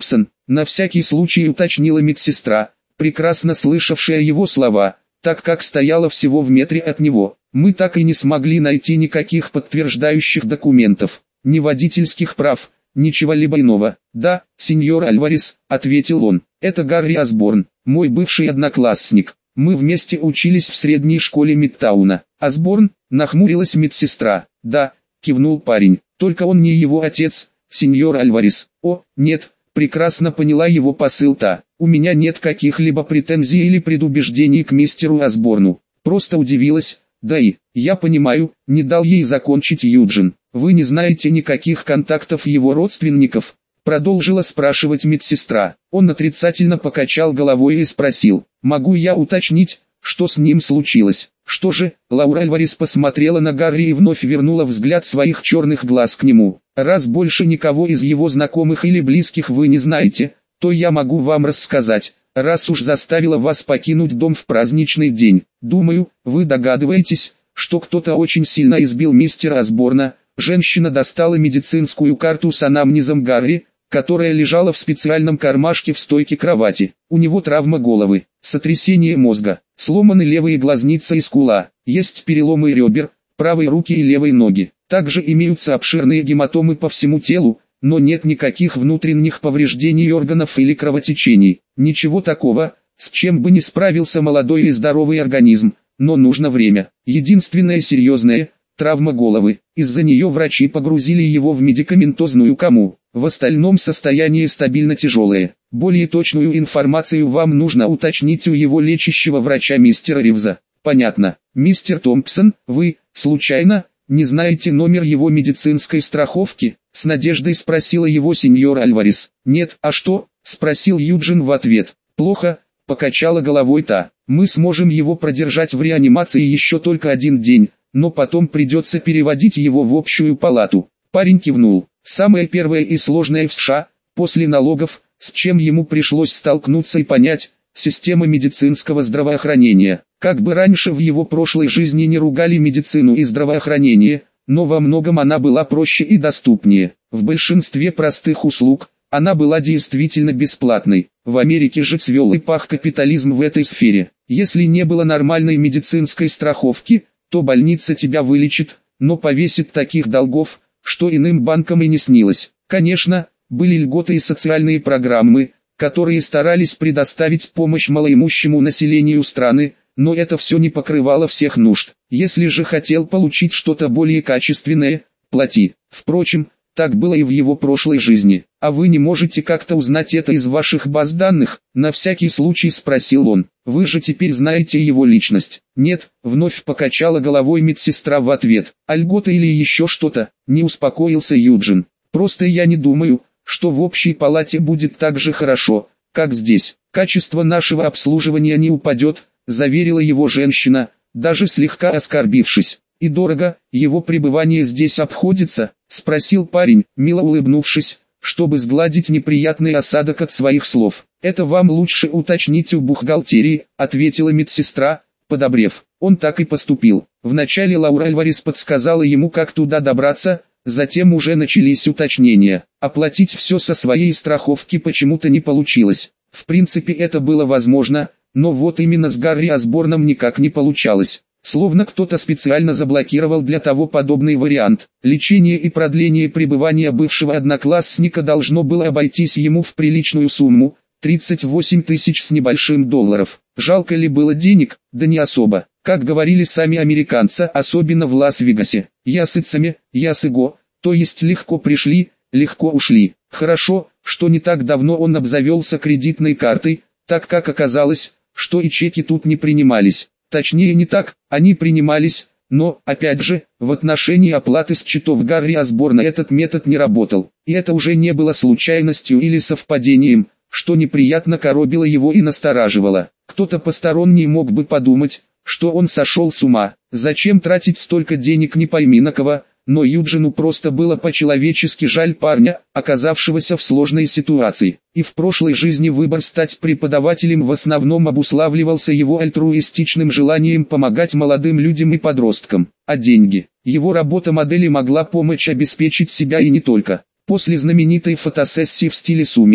На всякий случай уточнила медсестра, прекрасно слышавшая его слова, так как стояла всего в метре от него. Мы так и не смогли найти никаких подтверждающих документов, ни водительских прав, ничего-либо иного. «Да, сеньор Альварес», — ответил он, — «это Гарри Осборн, мой бывший одноклассник. Мы вместе учились в средней школе Мидтауна». «Осборн?» — нахмурилась медсестра. «Да», — кивнул парень, — «только он не его отец, сеньор Альварес». «О, нет», — прекрасно поняла его посыл та. «У меня нет каких-либо претензий или предубеждений к мистеру Осборну. Просто удивилась». «Да и, я понимаю», — не дал ей закончить Юджин. «Вы не знаете никаких контактов его родственников?» — продолжила спрашивать медсестра. Он отрицательно покачал головой и спросил: «Могу я уточнить, что с ним случилось?» «Что же?» — Лаура Альварес посмотрела на Гарри и вновь вернула взгляд своих черных глаз к нему. «Раз больше никого из его знакомых или близких вы не знаете, то я могу вам рассказать. Раз уж заставила вас покинуть дом в праздничный день, думаю, вы догадываетесь, что кто-то очень сильно избил мистера Осборна». Женщина достала медицинскую карту с анамнезом Гарри, которая лежала в специальном кармашке в стойке кровати. У него травма головы, сотрясение мозга, сломаны левые глазница и скула, есть переломы ребер, правой руки и левой ноги. Также имеются обширные гематомы по всему телу, но нет никаких внутренних повреждений органов или кровотечений. Ничего такого, с чем бы не справился молодой и здоровый организм, но нужно время. Единственное серьезное – травма головы. Из-за нее врачи погрузили его в медикаментозную кому. В остальном состояние стабильно тяжелое. Более точную информацию вам нужно уточнить у его лечащего врача мистера Ривза. Понятно. Мистер Томпсон, вы, случайно, не знаете номер его медицинской страховки? С надеждой спросила его сеньор Альварес. Нет, а что? Спросил Юджин в ответ. Плохо, покачала головой та. Мы сможем его продержать в реанимации еще только 1 день, но потом придется переводить его в общую палату. Парень кивнул. Самое первое и сложное в США, после налогов, с чем ему пришлось столкнуться и понять, система медицинского здравоохранения. Как бы раньше в его прошлой жизни не ругали медицину и здравоохранение, но во многом она была проще и доступнее. В большинстве простых услуг, она была действительно бесплатной. В Америке же цвел и пах капитализм в этой сфере. Если не было нормальной медицинской страховки, то больница тебя вылечит, но повесит таких долгов, что иным банкам и не снилось. Конечно, были льготы и социальные программы, которые старались предоставить помощь малоимущему населению страны, но это все не покрывало всех нужд. Если же хотел получить что-то более качественное, плати. Впрочем, так было и в его прошлой жизни. А вы не можете как-то узнать это из ваших баз данных? На всякий случай спросил он. Вы же теперь знаете его личность. Нет, вновь покачала головой медсестра в ответ. А льготы или еще что-то? Не успокоился Юджин. Просто я не думаю, что в общей палате будет так же хорошо, как здесь. Качество нашего обслуживания не упадет, заверила его женщина, даже слегка оскорбившись. «И дорого его пребывание здесь обходится?» — спросил парень, мило улыбнувшись, чтобы сгладить неприятный осадок от своих слов. «Это вам лучше уточнить у бухгалтерии», — ответила медсестра, подобрев. Он так и поступил. Вначале Лаура Альварес подсказала ему, как туда добраться, затем уже начались уточнения. Оплатить все со своей страховки почему-то не получилось. В принципе это было возможно, но вот именно с Гарри Осборном никак не получалось. Словно кто-то специально заблокировал для того подобный вариант. Лечение и продление пребывания бывшего одноклассника должно было обойтись ему в приличную сумму, 38 тысяч с небольшим долларов. Жалко ли было денег? Да не особо. Как говорили сами американцы, особенно в Лас-Вегасе. Ясыцами, ясыго, то есть легко пришли, легко ушли. Хорошо, что не так давно он обзавелся кредитной картой, так как оказалось, что и чеки тут не принимались. Точнее не так, они принимались, но, опять же, в отношении оплаты с счетов Гарри Осборна этот метод не работал. И это уже не было случайностью или совпадением, что неприятно коробило его и настораживало. Кто-то посторонний мог бы подумать, что он сошел с ума. Зачем тратить столько денег не пойми на кого, но Юджину просто было по-человечески жаль парня, оказавшегося в сложной ситуации. И в прошлой жизни выбор стать преподавателем в основном обуславливался его альтруистичным желанием помогать молодым людям и подросткам. А деньги? Его работа модели могла помочь обеспечить себя и не только. После знаменитой фотосессии в стиле «Сумерек»,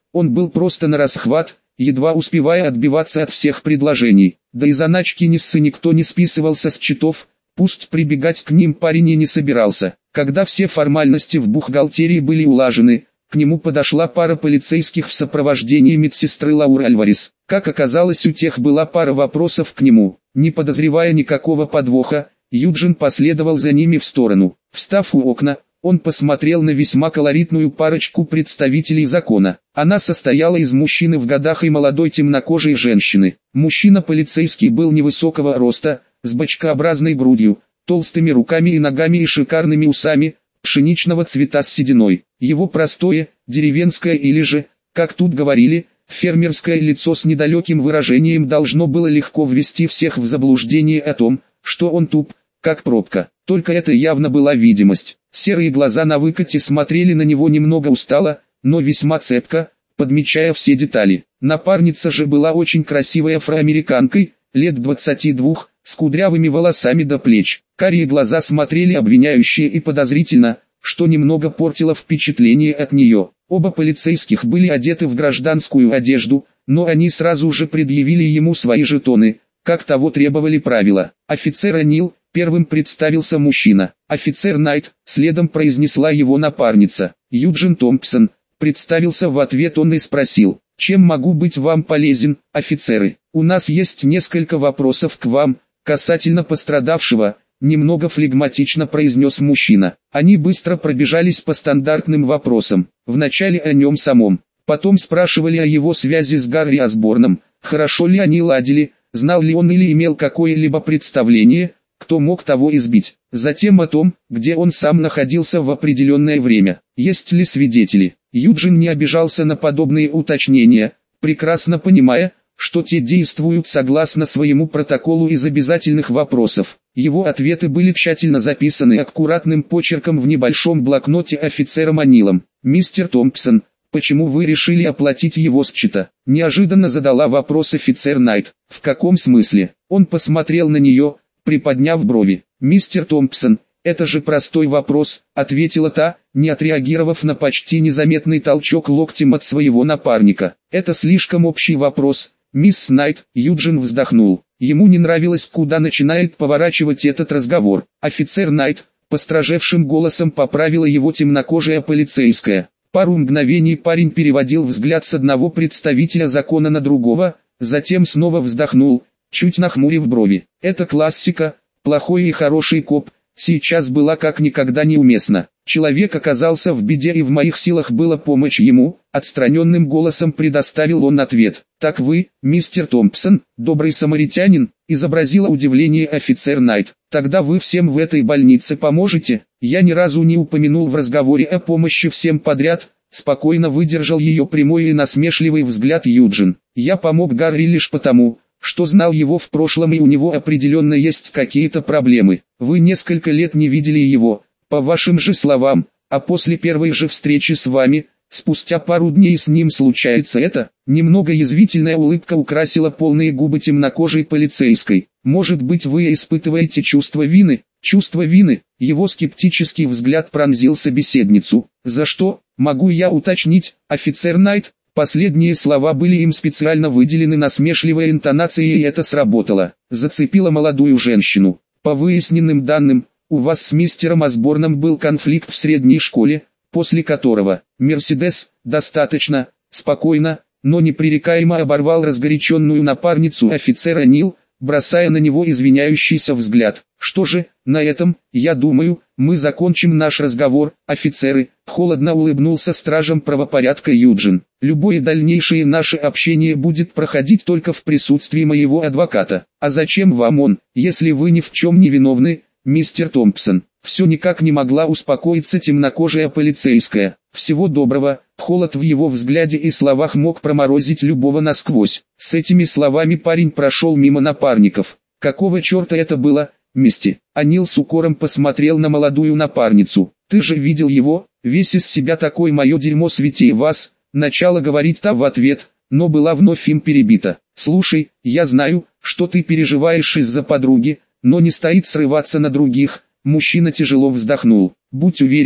Он был просто на расхват, едва успевая отбиваться от всех предложений. Да и заначки Ниссы никто не списывался с счетов, пусть прибегать к ним парень и не собирался. Когда все формальности в бухгалтерии были улажены, к нему подошла пара полицейских в сопровождении медсестры Лауры Альварес. Как оказалось, у тех была пара вопросов к нему. Не подозревая никакого подвоха, Юджин последовал за ними в сторону. Встав у окна, он посмотрел на весьма колоритную парочку представителей закона. Она состояла из мужчины в годах и молодой темнокожей женщины. Мужчина полицейский был невысокого роста, с бочкообразной грудью, толстыми руками и ногами и шикарными усами, пшеничного цвета с сединой. Его простое, деревенское или же, как тут говорили, фермерское лицо с недалеким выражением должно было легко ввести всех в заблуждение о том, что он туп, как пробка. Только это явно была видимость. Серые глаза на выкате смотрели на него немного устало, но весьма цепко, подмечая все детали. Напарница же была очень красивой афроамериканкой, лет 22, с кудрявыми волосами до плеч. Карие глаза смотрели обвиняюще и подозрительно, что немного портило впечатление от нее. Оба полицейских были одеты в гражданскую одежду, но они сразу же предъявили ему свои жетоны, как того требовали правила. Офицер Анил, первым представился мужчина. Офицер Найт, следом произнесла его напарница. Юджин Томпсон, представился в ответ он и спросил: «Чем могу быть вам полезен, офицеры? У нас есть несколько вопросов к вам, касательно пострадавшего», немного флегматично произнес мужчина. Они быстро пробежались по стандартным вопросам. Вначале о нем самом, потом спрашивали о его связи с Гарри Осборном, хорошо ли они ладили, знал ли он или имел какое-либо представление, кто мог того избить. Затем о том, где он сам находился в определенное время, есть ли свидетели. Юджин не обижался на подобные уточнения, прекрасно понимая, что те действуют согласно своему протоколу из обязательных вопросов. Его ответы были тщательно записаны аккуратным почерком в небольшом блокноте офицером Анилом. «Мистер Томпсон, почему вы решили оплатить его счета?» Неожиданно задала вопрос офицер Найт. «В каком смысле?» Он посмотрел на нее, приподняв брови. «Мистер Томпсон, это же простой вопрос», ответила та, не отреагировав на почти незаметный толчок локтем от своего напарника. «Это слишком общий вопрос, мисс Найт». Юджин вздохнул. Ему не нравилось, куда начинает поворачивать этот разговор. Офицер Найт, постражевшим голосом поправила его темнокожая полицейская. Пару мгновений парень переводил взгляд с одного представителя закона на другого, затем снова вздохнул, чуть нахмурив брови. «Это классика, плохой и хороший коп», сейчас была как никогда неуместна. Человек оказался в беде и в моих силах было помочь ему, отстраненным голосом предоставил он ответ. «Так вы, мистер Томпсон, добрый самаритянин?» изобразила удивление офицер Найт. «Тогда вы всем в этой больнице поможете?» «Я ни разу не упомянул в разговоре о помощи всем подряд», спокойно выдержал ее прямой и насмешливый взгляд Юджин. «Я помог Гарри лишь потому, что знал его в прошлом и у него определенно есть какие-то проблемы. Вы несколько лет не видели его, по вашим же словам, а после первой же встречи с вами, спустя пару дней с ним случается это». Немного язвительная улыбка украсила полные губы темнокожей полицейской. «Может быть, вы испытываете чувство вины?» «Чувство вины?» Его скептический взгляд пронзил собеседницу. «За что, могу я уточнить, офицер Найт?» Последние слова были им специально выделены насмешливой интонацией, и это сработало. Зацепило молодую женщину. «По выясненным данным, у вас с мистером Осборном был конфликт в средней школе, после которого Мерседес достаточно спокойно, но непререкаемо оборвал разгоряченную напарницу офицера Нил, бросая на него извиняющийся взгляд. «Что же, на этом, я думаю, мы закончим наш разговор, офицеры», холодно улыбнулся стражем правопорядка Юджин. «Любое дальнейшее наше общение будет проходить только в присутствии моего адвоката. А зачем вам он, если вы ни в чем не виновны, мистер Томпсон?» Все никак не могла успокоиться темнокожая полицейская. «Всего доброго». Холод в его взгляде и словах мог проморозить любого насквозь. С этими словами парень прошел мимо напарников. «Какого черта это было, мисти?» Анил с укором посмотрел на молодую напарницу. «Ты же видел его, весь из себя такой, мое дерьмо святей вас», начала говорить та в ответ, но была вновь им перебита. «Слушай, я знаю, что ты переживаешь из-за подруги, но не стоит срываться на других». Мужчина тяжело вздохнул. «Будь уверена,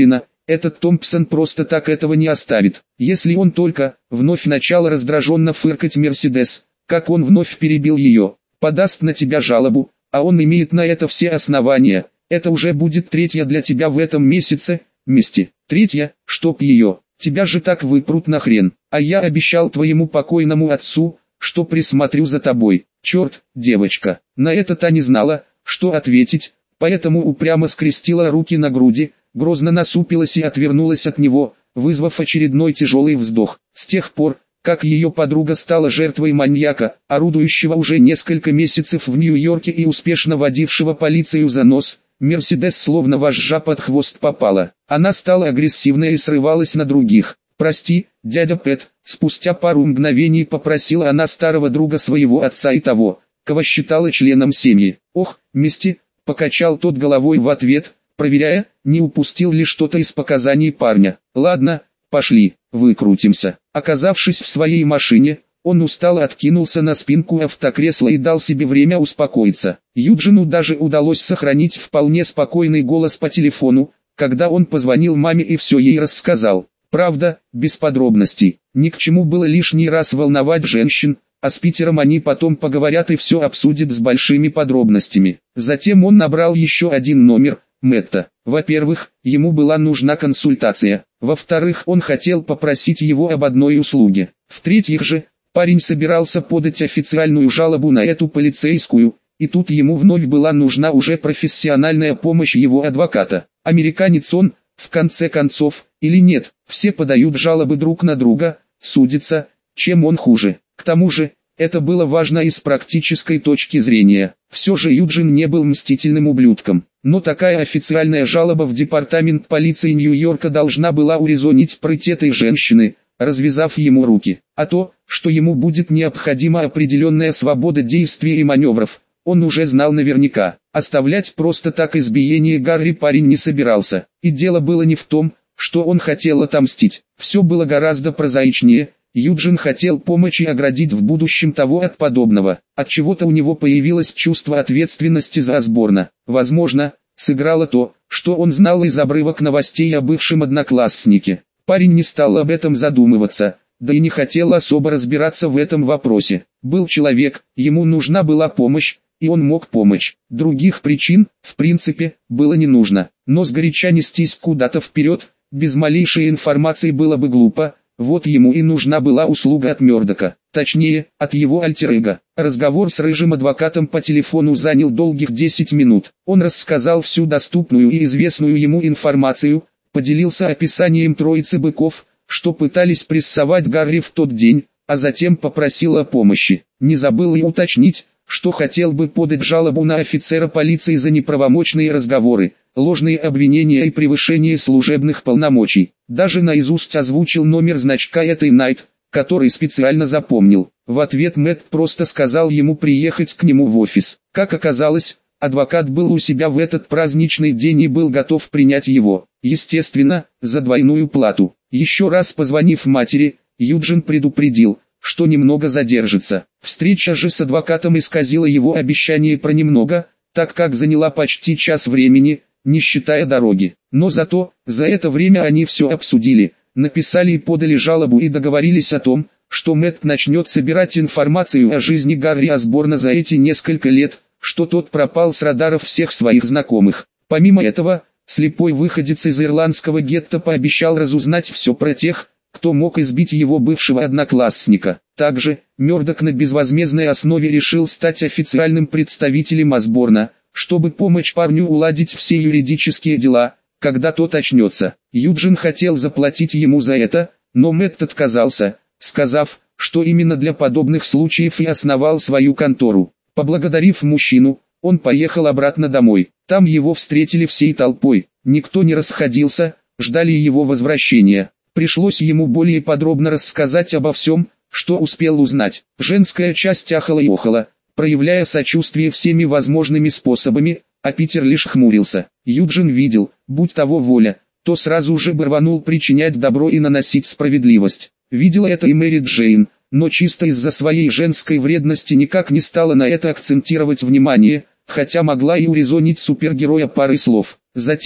этот Томпсон просто так этого не оставит. Если он только, вновь начал раздраженно фыркать Мерседес, как он вновь перебил ее, подаст на тебя жалобу, а он имеет на это все основания, это уже будет третья для тебя в этом месяце, Мисти. Третья, чтоб ее, тебя же так выпрут нахрен, а я обещал твоему покойному отцу, что присмотрю за тобой. Черт, девочка, на это та не знала, что ответить, поэтому упрямо скрестила руки на груди, грозно насупилась и отвернулась от него, вызвав очередной тяжелый вздох. С тех пор, как ее подруга стала жертвой маньяка, орудующего уже несколько месяцев в Нью-Йорке и успешно водившего полицию за нос, Мерседес словно вожжа под хвост попала. Она стала агрессивной и срывалась на других. «Прости, дядя Пэт», спустя пару мгновений попросила она старого друга своего отца и того, кого считала членом семьи. «Ох, Мисти», покачал тот головой в ответ, проверяя, не упустил ли что-то из показаний парня. «Ладно, пошли, выкрутимся». Оказавшись в своей машине, он устало откинулся на спинку автокресла и дал себе время успокоиться. Юджину даже удалось сохранить вполне спокойный голос по телефону, когда он позвонил маме и все ей рассказал. Правда, без подробностей. Ни к чему было лишний раз волновать женщин, а с Питером они потом поговорят и все обсудят с большими подробностями. Затем он набрал еще один номер, Мэтта. Во-первых, ему была нужна консультация. Во-вторых, он хотел попросить его об одной услуге. В-третьих же, парень собирался подать официальную жалобу на эту полицейскую, и тут ему вновь была нужна уже профессиональная помощь его адвоката. Американец он, в конце концов, или нет, все подают жалобы друг на друга, судятся, чем он хуже. К тому же, это было важно и с практической точки зрения. Все же Юджин не был мстительным ублюдком. Но такая официальная жалоба в департамент полиции Нью-Йорка должна была урезонить прыть этой женщины, развязав ему руки. А то, что ему будет необходима определенная свобода действий и маневров, он уже знал наверняка. Оставлять просто так избиение Гарри парень не собирался. И дело было не в том, что он хотел отомстить. Все было гораздо прозаичнее. Юджин хотел помочь и оградить в будущем того от подобного. Отчего-то у него появилось чувство ответственности за Осборна. Возможно, сыграло то, что он знал из обрывок новостей о бывшем однокласснике. Парень не стал об этом задумываться, да и не хотел особо разбираться в этом вопросе. Был человек, ему нужна была помощь, и он мог помочь. Других причин, в принципе, было не нужно. Но сгоряча нестись куда-то вперед, без малейшей информации было бы глупо. Вот ему и нужна была услуга от Мёрдока, точнее, от его альтер-эго. Разговор с рыжим адвокатом по телефону занял долгих 10 минут. Он рассказал всю доступную и известную ему информацию, поделился описанием троицы быков, что пытались прессовать Гарри в тот день, а затем попросил о помощи. Не забыл и уточнить, что хотел бы подать жалобу на офицера полиции за неправомочные разговоры, ложные обвинения и превышение служебных полномочий. Даже наизусть озвучил номер значка этой Найт, который специально запомнил. В ответ Мэтт просто сказал ему приехать к нему в офис. Как оказалось, адвокат был у себя в этот праздничный день и был готов принять его, естественно, за двойную плату. Еще раз позвонив матери, Юджин предупредил, что немного задержится. Встреча же с адвокатом исказила его обещание про немного, так как заняла почти час времени, не считая дороги. Но зато, за это время они все обсудили, написали и подали жалобу и договорились о том, что Мэтт начнет собирать информацию о жизни Гарри Осборна за эти несколько лет, что тот пропал с радаров всех своих знакомых. Помимо этого, слепой выходец из ирландского гетто пообещал разузнать все про тех, кто мог избить его бывшего одноклассника. Также, Мёрдок на безвозмездной основе решил стать официальным представителем Осборна, чтобы помочь парню уладить все юридические дела, когда тот очнется. Юджин хотел заплатить ему за это, но Мэтт отказался, сказав, что именно для подобных случаев и основал свою контору. Поблагодарив мужчину, он поехал обратно домой. Там его встретили всей толпой, никто не расходился, ждали его возвращения. Пришлось ему более подробно рассказать обо всем, что успел узнать. Женская часть ахала и охала, проявляя сочувствие всеми возможными способами, а Питер лишь хмурился. Юджин видел, будь того воля, то сразу же бы рванул причинять добро и наносить справедливость. Видела это и Мэри Джейн, но чисто из-за своей женской вредности никак не стала на это акцентировать внимание, хотя могла и урезонить супергероя парой слов. Затем,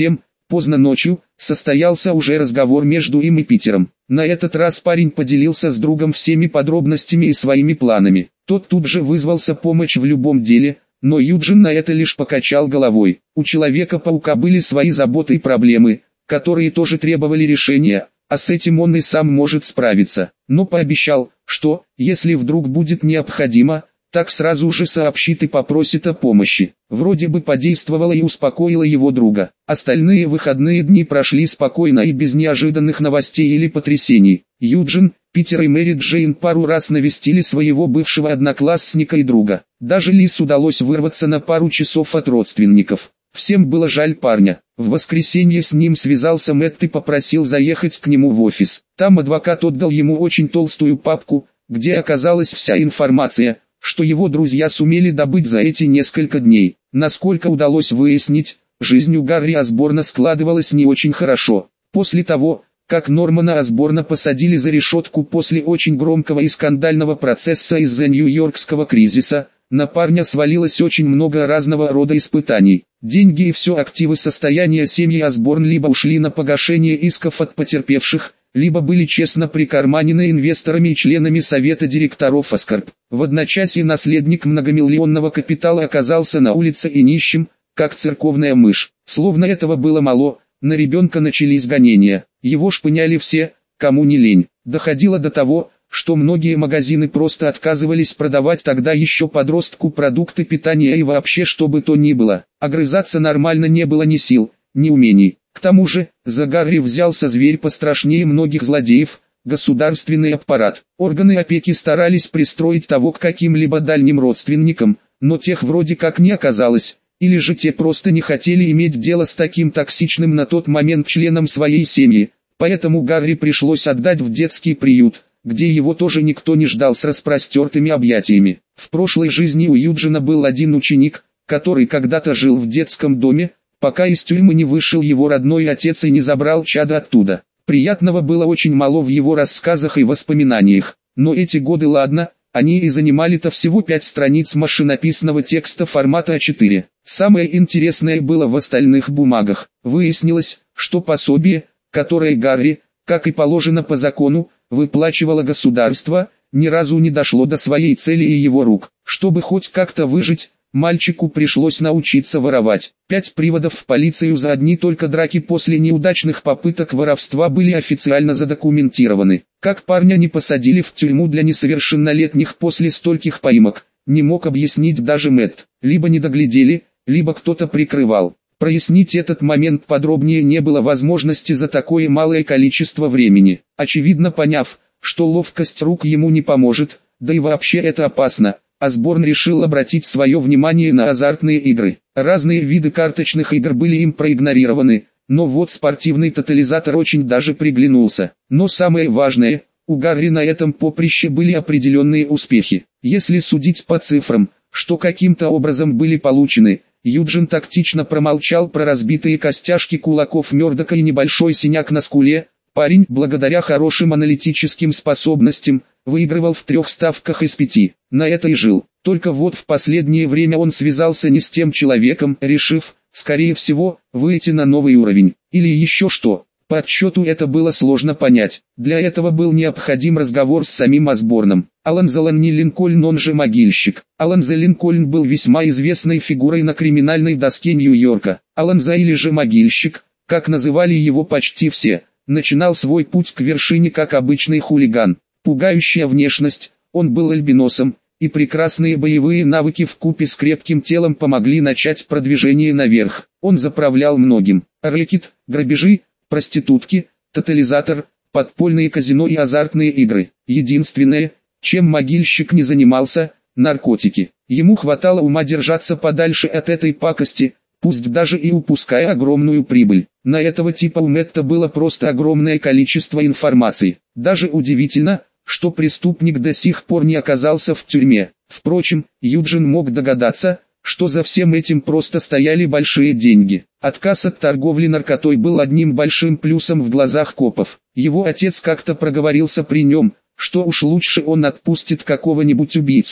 Поздно ночью состоялся уже разговор между им и Питером. На этот раз парень поделился с другом всеми подробностями и своими планами. Тот тут же вызвался помочь в любом деле, но Юджин на это лишь покачал головой. У Человека-паука были свои заботы и проблемы, которые тоже требовали решения, а с этим он и сам может справиться. Но пообещал, что, если вдруг будет необходимо, так сразу же сообщит и попросит о помощи. Вроде бы подействовало и успокоило его друга. Остальные выходные дни прошли спокойно и без неожиданных новостей или потрясений. Юджин, Питер и Мэри Джейн пару раз навестили своего бывшего одноклассника и друга. Даже Лиз удалось вырваться на пару часов от родственников. Всем было жаль парня. В воскресенье с ним связался Мэтт и попросил заехать к нему в офис. Там адвокат отдал ему очень толстую папку, где оказалась вся информация, что его друзья сумели добыть за эти несколько дней. Насколько удалось выяснить, жизнь у Гарри Осборна складывалась не очень хорошо. После того, как Нормана Осборна посадили за решетку после очень громкого и скандального процесса из-за Нью-Йоркского кризиса, на парня свалилось очень много разного рода испытаний. Деньги и все активы состояния семьи Осборн либо ушли на погашение исков от потерпевших, либо были честно прикарманены инвесторами и членами совета директоров Аскорб. В одночасье наследник многомиллионного капитала оказался на улице и нищим, как церковная мышь. Словно этого было мало, на ребенка начались гонения. Его шпыняли все, кому не лень. Доходило до того, что многие магазины просто отказывались продавать тогда еще подростку продукты питания и вообще что бы то ни было. Огрызаться нормально не было ни сил, ни умений. К тому же, за Гарри взялся зверь пострашнее многих злодеев, государственный аппарат. Органы опеки старались пристроить того к каким-либо дальним родственникам, но тех вроде как не оказалось, или же те просто не хотели иметь дело с таким токсичным на тот момент членом своей семьи, поэтому Гарри пришлось отдать в детский приют, где его тоже никто не ждал с распростертыми объятиями. В прошлой жизни у Юджина был один ученик, который когда-то жил в детском доме, пока из тюрьмы не вышел его родной отец и не забрал чада оттуда. Приятного было очень мало в его рассказах и воспоминаниях, но эти годы ладно, они и занимали-то всего 5 страниц машинописного текста формата А4. Самое интересное было в остальных бумагах. Выяснилось, что пособие, которое Гарри, как и положено по закону, выплачивало государство, ни разу не дошло до своей цели и его рук. Чтобы хоть как-то выжить, мальчику пришлось научиться воровать. 5 приводов в полицию за одни только драки после неудачных попыток воровства были официально задокументированы. Как парня не посадили в тюрьму для несовершеннолетних после стольких поимок, не мог объяснить даже Мэтт. Либо не доглядели, либо кто-то прикрывал. Прояснить этот момент подробнее не было возможности за такое малое количество времени. Очевидно поняв, что ловкость рук ему не поможет, да и вообще это опасно, Осборн решил обратить свое внимание на азартные игры. Разные виды карточных игр были им проигнорированы, но вот спортивный тотализатор очень даже приглянулся. Но самое важное, у Гарри на этом поприще были определенные успехи. Если судить по цифрам, что каким-то образом были получены, Юджин тактично промолчал про разбитые костяшки кулаков Мёрдока и небольшой синяк на скуле. Парень, благодаря хорошим аналитическим способностям, выигрывал в 3 ставках из 5. На это и жил. Только вот в последнее время он связался не с тем человеком, решив, скорее всего, выйти на новый уровень. Или еще что. По отсчету это было сложно понять. Для этого был необходим разговор с самим Осборном. Аланза Ланни Линкольн, он же Могильщик. Аланза Линкольн был весьма известной фигурой на криминальной доске Нью-Йорка. Аланза или же Могильщик, как называли его почти все, начинал свой путь к вершине как обычный хулиган. Пугающая внешность, он был альбиносом, и прекрасные боевые навыки вкупе с крепким телом помогли начать продвижение наверх. Он заправлял многим. Рэкет, грабежи, проститутки, тотализатор, подпольные казино и азартные игры. Единственное, чем Могильщик не занимался – наркотики. Ему хватало ума держаться подальше от этой пакости, пусть даже и упуская огромную прибыль. На этого типа у Мэтта было просто огромное количество информации. Даже удивительно, что преступник до сих пор не оказался в тюрьме. Впрочем, Юджин мог догадаться, что за всем этим просто стояли большие деньги. Отказ от торговли наркотой был одним большим плюсом в глазах копов. Его отец как-то проговорился при нем, что уж лучше он отпустит какого-нибудь убийцу,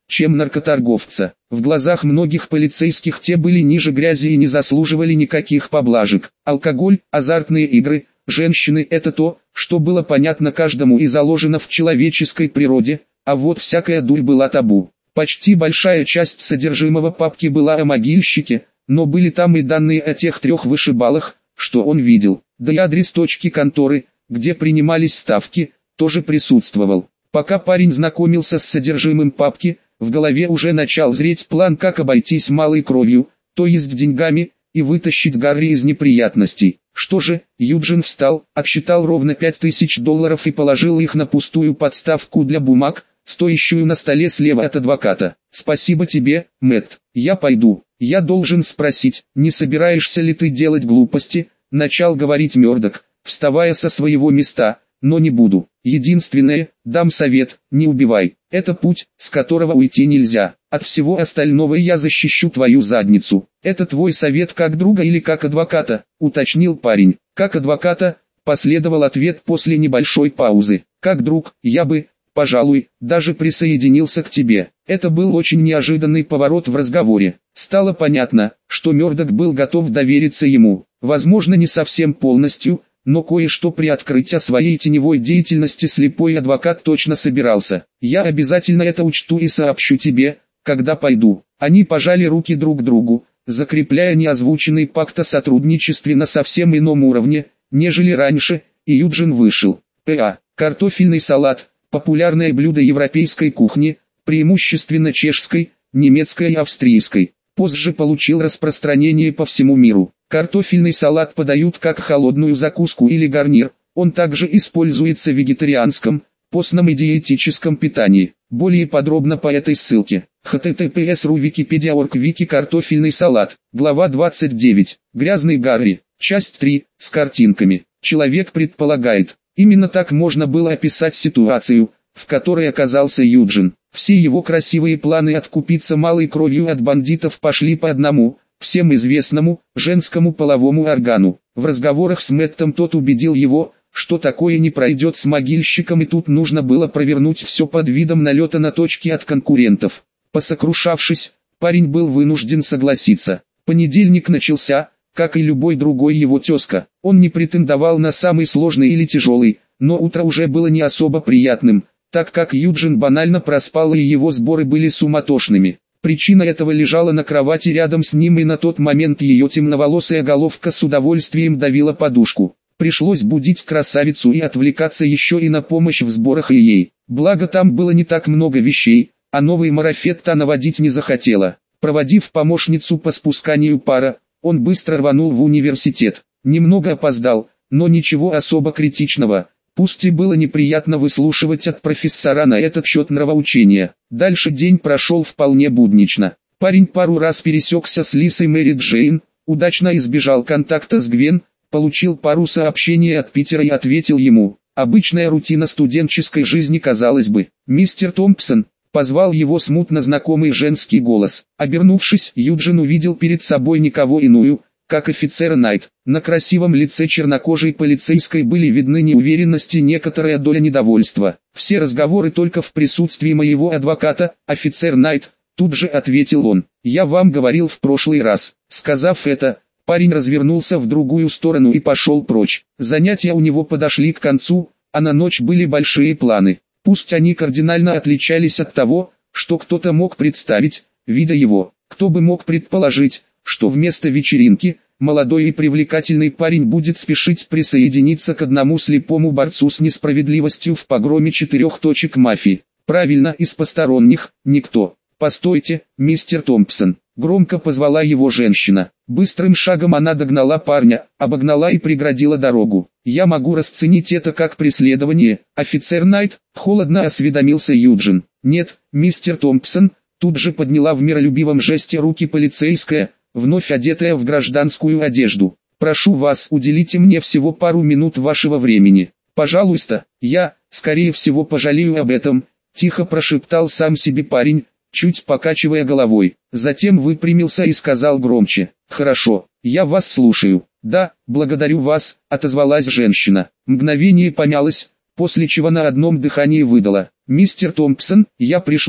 чем наркоторговца. В глазах многих полицейских те были ниже грязи и не заслуживали никаких поблажек. Алкоголь, азартные игры, женщины – это то, что было понятно каждому и заложено в человеческой природе, а вот всякая дурь была табу. Почти большая часть содержимого папки была о могильщике, но были там и данные о тех 3 вышибалах, что он видел. Да и адрес точки конторы, где принимались ставки, тоже присутствовал. Пока парень знакомился с содержимым папки, в голове уже начал зреть план, как обойтись малой кровью, то есть деньгами, и вытащить Гарри из неприятностей. Что же, Юджин встал, отсчитал ровно $5000 и положил их на пустую подставку для бумаг, стоящую на столе слева от адвоката. «Спасибо тебе, Мэтт. Я пойду. Я должен спросить, не собираешься ли ты делать глупости?» Начал говорить Мёрдок, вставая со своего места, «но не буду. Единственное, дам совет, не убивай. Это путь, с которого уйти нельзя. От всего остального я защищу твою задницу». «Это твой совет как друга или как адвоката?» — уточнил парень. «Как адвоката», — последовал ответ после небольшой паузы. «Как друг, я бы, пожалуй, даже присоединился к тебе». Это был очень неожиданный поворот в разговоре. Стало понятно, что Мёрдок был готов довериться ему. Возможно, не совсем полностью, но кое-что приоткрыть о своей теневой деятельности слепой адвокат точно собирался. «Я обязательно это учту и сообщу тебе, когда пойду». Они пожали руки друг другу, закрепляя неозвученный пакт о сотрудничестве на совсем ином уровне, нежели раньше, и Юджин вышел. Картофельный салат – популярное блюдо европейской кухни, преимущественно чешской, немецкой и австрийской. Позже получил распространение по всему миру. Картофельный салат подают как холодную закуску или гарнир, он также используется в вегетарианском, постном и диетическом питании. Более подробно по этой ссылке. https://ru Wikipedia.org Вики картофельный салат. Глава 29. Грязный Гарри. Часть 3. С картинками. Человек предполагает. Именно так можно было описать ситуацию, в которой оказался Юджин. Все его красивые планы откупиться малой кровью от бандитов пошли по одному, всем известному, женскому половому органу. В разговорах с Мэттом тот убедил его, что такое не пройдет с могильщиком, и тут нужно было провернуть все под видом налета на точки от конкурентов. Посокрушавшись, парень был вынужден согласиться. Понедельник начался, как и любой другой его тезка. Он не претендовал на самый сложный или тяжелый, но утро уже было не особо приятным, так как Юджин банально проспал и его сборы были суматошными. Причина этого лежала на кровати рядом с ним, и на тот момент ее темноволосая головка с удовольствием давила подушку. Пришлось будить красавицу и отвлекаться еще и на помощь в сборах и ей. Благо там было не так много вещей, а новый марафет та наводить не захотела. Проводив помощницу по спусканию пара, он быстро рванул в университет. Немного опоздал, но ничего особо критичного. Пусть и было неприятно выслушивать от профессора на этот счет нравоучения. Дальше день прошел вполне буднично. Парень пару раз пересекся с Лисой Мэри Джейн, удачно избежал контакта с Гвен, получил пару сообщений от Питера и ответил ему. Обычная рутина студенческой жизни, казалось бы. «Мистер Томпсон», — позвал его смутно знакомый женский голос. Обернувшись, Юджин увидел перед собой никого иную, как офицера Найт. На красивом лице чернокожей полицейской были видны неуверенность и некоторая доля недовольства. «Все разговоры только в присутствии моего адвоката, офицер Найт», — тут же ответил он. «Я вам говорил в прошлый раз». Сказав это, парень развернулся в другую сторону и пошел прочь. Занятия у него подошли к концу, а на ночь были большие планы. Пусть они кардинально отличались от того, что кто-то мог представить, видя его. Кто бы мог предположить, что вместо вечеринки, молодой и привлекательный парень будет спешить присоединиться к одному слепому борцу с несправедливостью в погроме 4 точек мафии. Правильно, из посторонних, никто. «Постойте, мистер Томпсон», — громко позвала его женщина. Быстрым шагом она догнала парня, обогнала и преградила дорогу. «Я могу расценить это как преследование, офицер Найт», — холодно осведомился Юджин. «Нет, мистер Томпсон», — тут же подняла в миролюбивом жесте руки полицейская, вновь одетая в гражданскую одежду. «Прошу вас, уделите мне всего пару минут вашего времени. Пожалуйста, я, скорее всего, пожалею об этом», — тихо прошептал сам себе парень, чуть покачивая головой. Затем выпрямился и сказал громче: «Хорошо, я вас слушаю». «Да, благодарю вас», — отозвалась женщина. Мгновение помялась, после чего на одном дыхании выдала: «Мистер Томпсон, я пришла,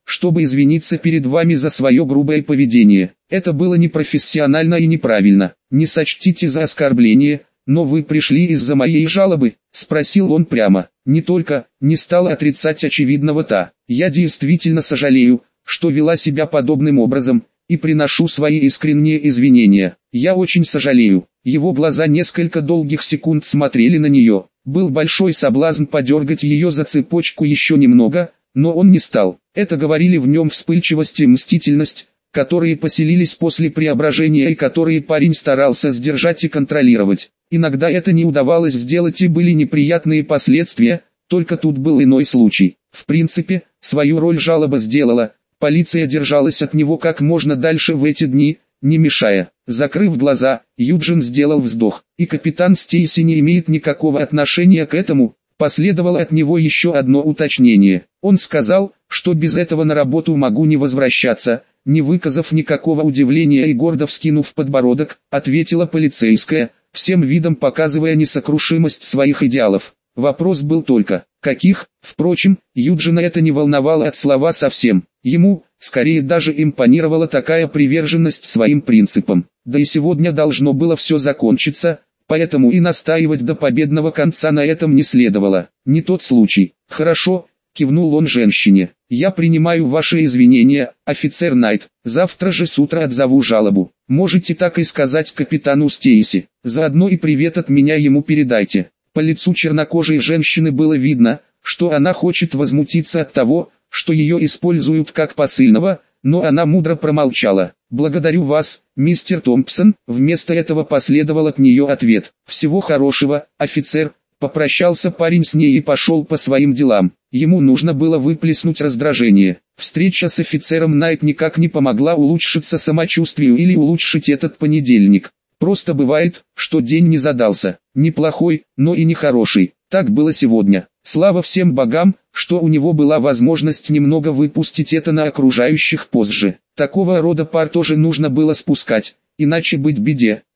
чтобы извиниться перед вами за свое грубое поведение. Это было непрофессионально и неправильно. Не сочтите за оскорбление, но вы пришли из-за моей жалобы?» — спросил он прямо. Не только, не стала отрицать очевидного та. «Я действительно сожалею, что вела себя подобным образом, и приношу свои искренние извинения. Я очень сожалею». Его глаза несколько долгих секунд смотрели на нее. Был большой соблазн подергать ее за цепочку еще немного, но он не стал. Это говорили в нем вспыльчивость и мстительность, которые поселились после преображения и которые парень старался сдержать и контролировать. Иногда это не удавалось сделать и были неприятные последствия, только тут был иной случай. В принципе, свою роль жалоба сделала, полиция держалась от него как можно дальше в эти дни, не мешая. Закрыв глаза, Юджин сделал вздох. «И капитан Стейси не имеет никакого отношения к этому?» Последовало от него еще одно уточнение. Он сказал, что без этого на работу могу не возвращаться. Не выказав никакого удивления и гордо вскинув подбородок, ответила полицейская, всем видом показывая несокрушимость своих идеалов. Вопрос был только, каких? Впрочем, Юджина это не волновало от слова совсем. Ему, скорее даже импонировала такая приверженность своим принципам. Да и сегодня должно было все закончиться, поэтому и настаивать до победного конца на этом не следовало. Не тот случай. «Хорошо», — кивнул он женщине. «Я принимаю ваши извинения, офицер Найт. Завтра же с утра отзову жалобу. Можете так и сказать капитану Стейси. Заодно и привет от меня ему передайте». По лицу чернокожей женщины было видно, что она хочет возмутиться от того, что ее используют как посыльного, но она мудро промолчала. «Благодарю вас, мистер Томпсон», вместо этого последовал от нее ответ. «Всего хорошего, офицер». Попрощался парень с ней и пошел по своим делам. Ему нужно было выплеснуть раздражение. Встреча с офицером Найт никак не помогла улучшиться самочувствию или улучшить этот понедельник. Просто бывает, что день не задался. Неплохой, но и не хороший. Так было сегодня. Слава всем богам, что у него была возможность немного выпустить это на окружающих позже. Такого рода пар тоже нужно было спускать, иначе быть беде.